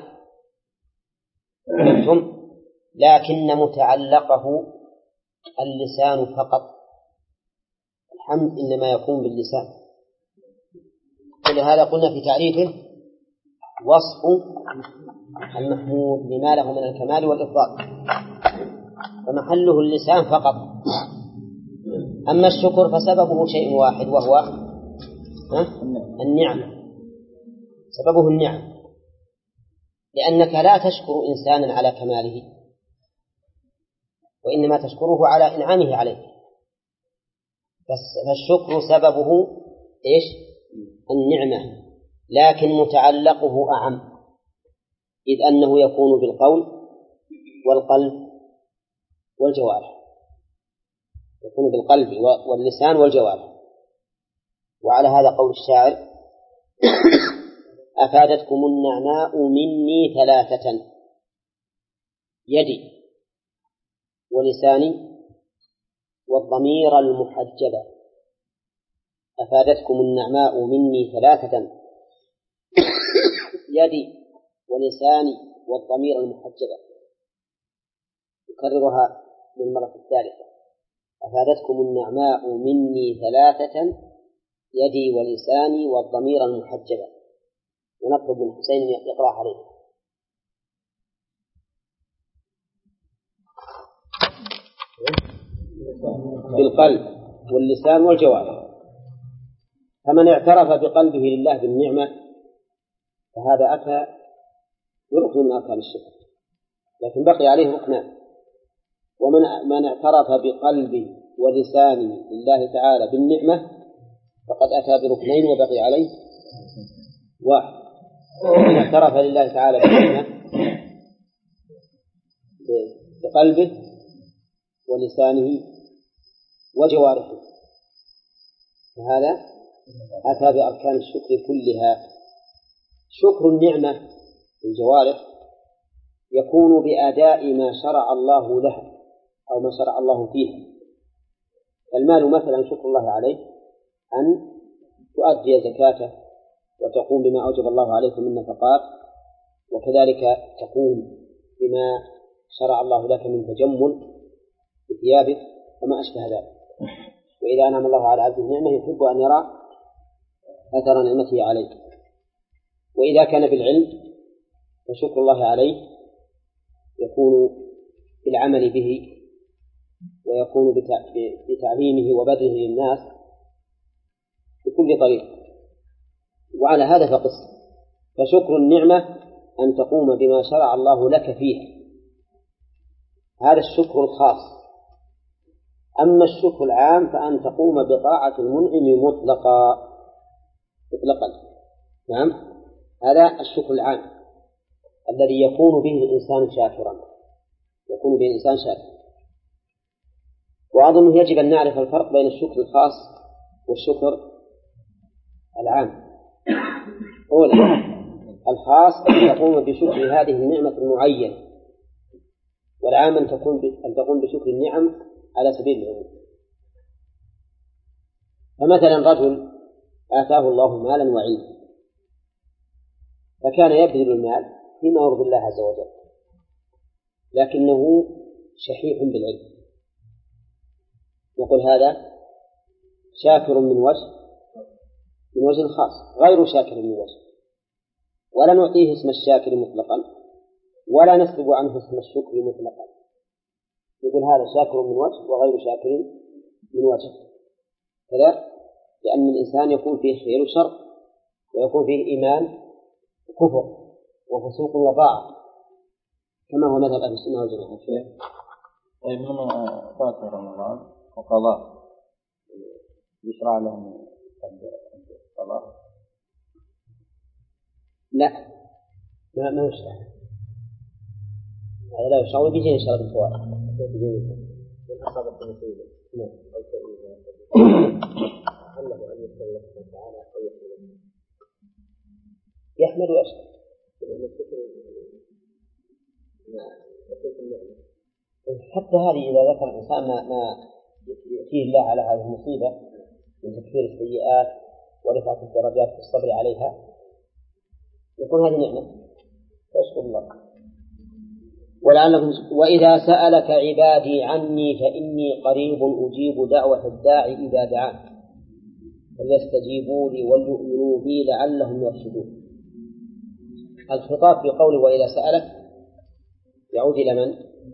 لكن متعلقه اللسان فقط، الحمد إنما يكون باللسان. ولهذا قلنا في تعريفه وصف المحمود لما له من الكمال والإفضال، فمحله اللسان فقط. أما الشكر فسببه شيء واحد وهو النعمة، سببه النعم، لأنك لا تشكر إنسانا على كماله، وإنما تشكره على إنعامه عليك. فالشكر سببه إيش؟ النعمة، لكن متعلقه أعم، إذ أنه يكون بالقول والقلب والجوارح، يكون بالقلب واللسان والجوارح. وعلى هذا قول الشاعر أفادتكم النعماء مني ثلاثة: يدي ولساني والضمير المحجبة. أفادتكم النعماء مني ثلاثة: يدي ولساني والضمير المحجبة. يكررها للمرة الثالثة: أفادتكم النعماء مني ثلاثة: يدي ولساني والضمير المحجبة. ونطلب من حسين يقرأ عليه. بالقلب واللسان والجوارح. فمن اعترف بقلبه لله بالنعمة فهذا أتى بركن من أركان الشكر، لكن بقي عليه ركنان. ومن من اعترف بقلبه ولسانه لله تعالى بالنعمة فقد أتى بركنين وبقي عليه واحد. ومن اعترف لله تعالى بالنعمة بقلبه ولسانه وجوارحه فهذا أتى بأركان الشكر كلها. شكر النعمة بالجوارح يكون بأداء ما شرع الله لها أو ما شرع الله فيها. المال مثلا شكر الله عليه أن تؤدي زكاته وتقوم بما أوجب الله عليك من نفقات، وكذلك تقوم بما شرع الله لك من تجمل بثيابك وما أشبه ذلك. وإذا أنعم الله على عبده نعمة يحب أن يرى أثر نعمته عليه. وإذا كان بالعلم فشكر الله عليه يكون بالعمل به، ويكون بتعليمه وبذله للناس بكل طريق. وعلى هذا فقس. فشكر النعمة أن تقوم بما شرع الله لك فيه، هذا الشكر الخاص. أما الشكر العام فأن تقوم بطاعة المنعم مطلقا مطلقا. نعم، هذا الشكر العام الذي يكون به الإنسان شاكرا، يكون به الإنسان شاكرا. وأظن يجب أن نعرف الفرق بين الشكر الخاص والشكر العام. أولا الخاص أن تقوم بشكر هذه النعمة المعينة، والعام أن تكون أن تقوم بشكر النعم على سبيل العموم. فمثلا رجل آتاه الله مالا وعلما فكان يبذل المال فيما يرضي الله عز وجل، لكنه شحيح بالعلم، نقول هذا شاكر من وجه من وجه خاص غير شاكر من وجه، ولا نعطيه اسم الشاكر مطلقا ولا نسلب عنه اسم الشكر مطلقا، نقول هذا شاكر من وجه وغير شاكر من وجه كذا، لأن الإنسان يكون فيه خير وشر، ويكون فيه إيمان وكفر وفسوق وطاعة، كما هو مذهب أهل السنة والجماعة. طيب من فات رمضان وقضاء يشرع لهم القضاء؟ لا ما ما يشرع، هذا لا يشرع، وبيجي إن شاء الله بالفوائد. من أصابت المصيبة أو كئيبة هل له أن يسأل الله سبحانه وتعالى أو يحمل يحمل ويشكر؟ حتى هذه إذا ذكر الإنسان ما, ما يؤتيه الله على هذه المصيبة من تكفير السيئات ورفعة الدرجات في الصبر عليها، يكون هذه نعمة فاشكر الله. ولعلكم وإذا سألك عبادي عني فإني قريب أجيب دعوة الداعي إذا دعان فليستجيبوا لي وليؤمنوا بي لعلهم يرشدون. الخطاب بقوله وإذا سألك يعود إلى من؟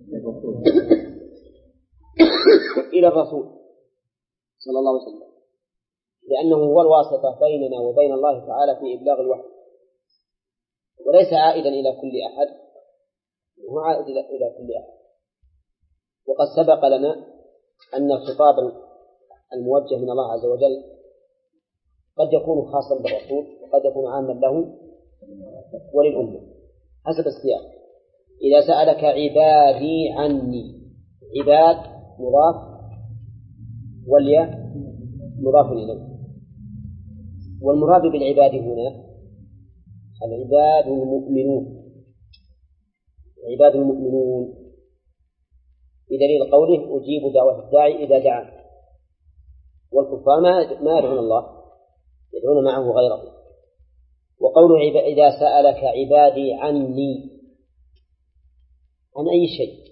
إلى الرسول صلى الله عليه وسلم، لأنه هو الواسطة بيننا وبين الله تعالى في إبلاغ الوحي، وليس عائدا إلى كل أحد، هو عائد إلى كل أحد. وقد سبق لنا أن الخطاب الموجه من الله عز وجل قد يكون خاصا بالرسول وقد يكون عاما له وللأمة حسب السياق. إذا سألك عبادي عني، عباد مضاف والياء مضاف إليه، والمراد بالعباد هنا العباد المؤمنون، عباد المؤمنون بدليل قوله أجيب دعوة الداعي إذا دعان، والكفار ما يدعون الله، يدعون معه غيره. وقوله إذا سألك عبادي عني عن أي شيء،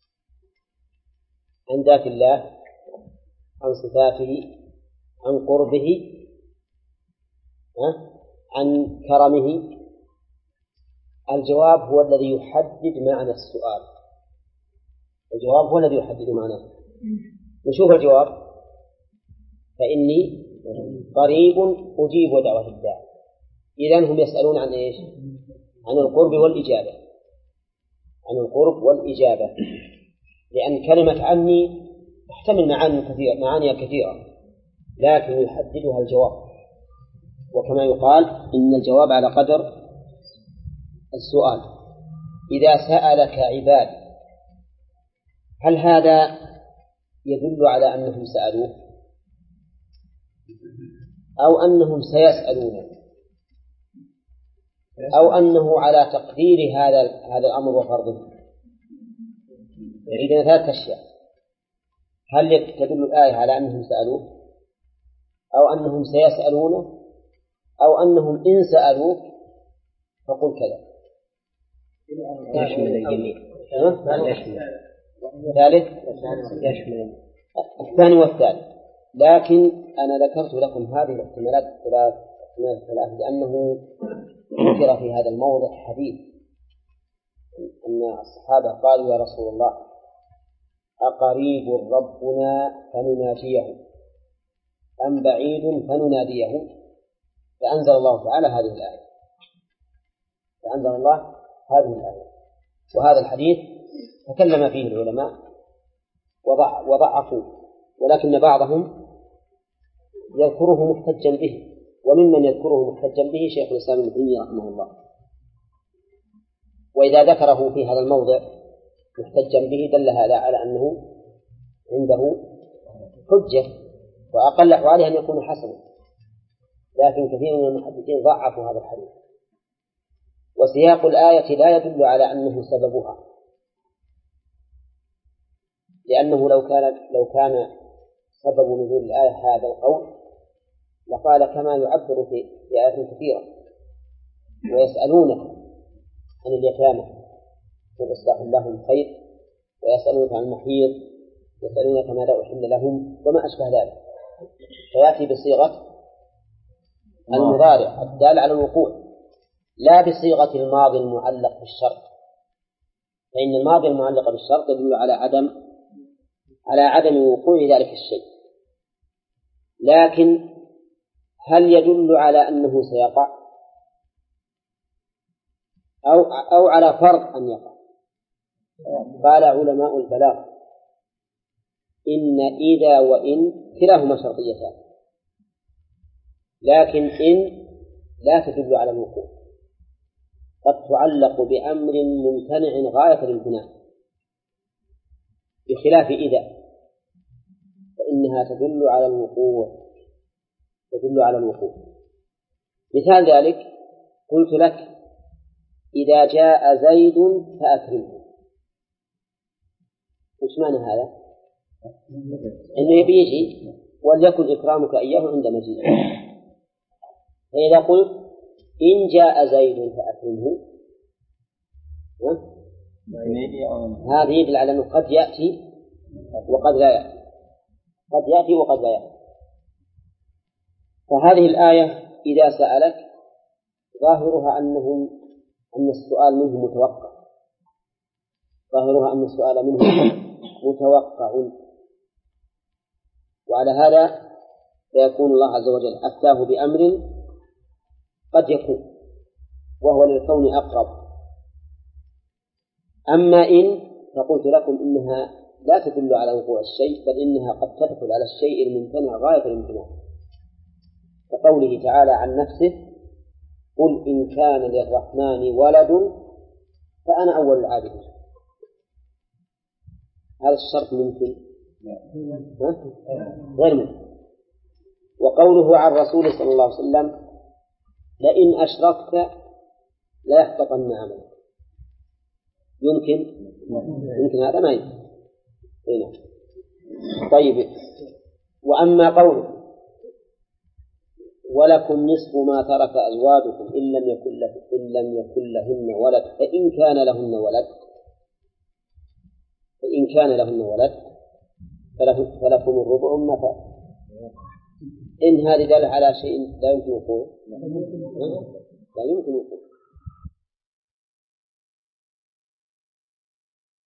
عن ذات الله، عن صفاته، عن قربه، عن كرمه. الجواب هو الذي يحدد معنى السؤال، الجواب هو الذي يحدد معناه. نشوف الجواب: فإني قريب أجيب دعوة الداعي. إذن هم يسألون عن إيش؟ عن القرب والإجابة، عن القرب والإجابة، لأن كلمة عني تحتمل معاني كثيرة معاني كثيرة لكن يحددها الجواب، وكما يقال إن الجواب على قدر السؤال. إذا سألك عبادي، هل هذا يدل على أنهم سألوه أو أنهم سيسألونه أو أنه على تقدير هذا هذا الأمر وفرضه؟ يريدنا ثلاث أشياء: هل تدل الآية على أنهم سألوه أو أنهم سيسألونه أو أنهم إن سألوك فقل كذا؟ يشمل الجميع. ثالث يشمل الثاني والثالث. لكن أنا ذكرت لكم هذه الاحتمالات الثلاث الثلاث لأنه ذكر في هذا الموضع حديث أن الصحابة قالوا: يا رسول الله، أقريب ربنا فنناجيه أم بعيد فنناديه؟ فأنزل الله تعالى هذه الآية، فأنزل الله هذه الآية. وهذا الحديث تكلم فيه العلماء وضع وضعفوه، ولكن بعضهم يذكره محتجا به، وممن يذكره محتجا به شيخ الإسلام ابن تيمية رحمه الله. وإذا ذكره في هذا الموضع محتجا به دل هذا على أنه عنده حجة، وأقل أحواله أن يكون حسنا، لكن كثير من المحدثين ضعفوا هذا الحديث. وسياق الآية لا يدل على أنه سببها، لأنه لو كان لو كان سبب نزول الآية هذا القول لقال كما يعبر في آيات كثيرة: ويسألونك عن اليتامى قل إصلاح لهم خير، ويسألونك عن المحيض، يسألونك ماذا أحل لهم، وما أشبه ذلك، فيأتي بصيغة المضارع الدال على الوقوع، لا بصيغة الماضي المعلق بالشرط، فإن الماضي المعلق بالشرط يدل على عدم على عدم وقوع ذلك الشيء. لكن هل يدل على أنه سيقع أو أو على فرض أن يقع؟ قال علماء البلاغة: إن إذا وإن كلاهما شرطيتان، لكن إن لا تدل على الوقوع، قد تعلق بأمر ممتنع غاية الامتناع، بخلاف إذا فإنها تدل على الوقوع تدل على الوقوع. مثال ذلك: قلت لك إذا جاء زيد فأكرمه. وش معنى هذا؟ إنه يبي يجي وليكن إكرامك إياه عند مجيئه. فإذا قلت إن جاء زيد فأكرمه، هذا يدل على أنه قد يأتي وقد لا يأتي، قد يأتي وقد لا يأتي. فهذه الآية إذا سألك ظاهرها أنهم أن السؤال منه متوقع، ظاهرها أن السؤال منه متوقع، وعلى هذا فيكون الله عز وجل أفتاه بأمر قد يكون وهو للكون أقرب. أما إن فقلت لكم إنها لا تدل على وقوع الشيء، بل إنها قد تدخل على الشيء الممتنع غاية الامتناع، كقوله تعالى عن نفسه: قل إن كان للرحمن ولد فأنا أول العابدين. هذا الشرط ممكن؟ غير ممكن. وقوله عن رسوله صلى الله عليه وسلم: لئن أشركت لا يحبطن عملك. يمكن؟ يمكن هذا ما يمكن. هنا. طيب، وأما قوله ولكم نصف ما ترك أزواجكم إن لم يكن له إن لم يكن لهن ولد فإن كان لهن ولد فإن كان لهن ولد فلكم الربع متى. إن هذه دل على شيء لا يمكن وقوعه، لا يمكن وقوعه.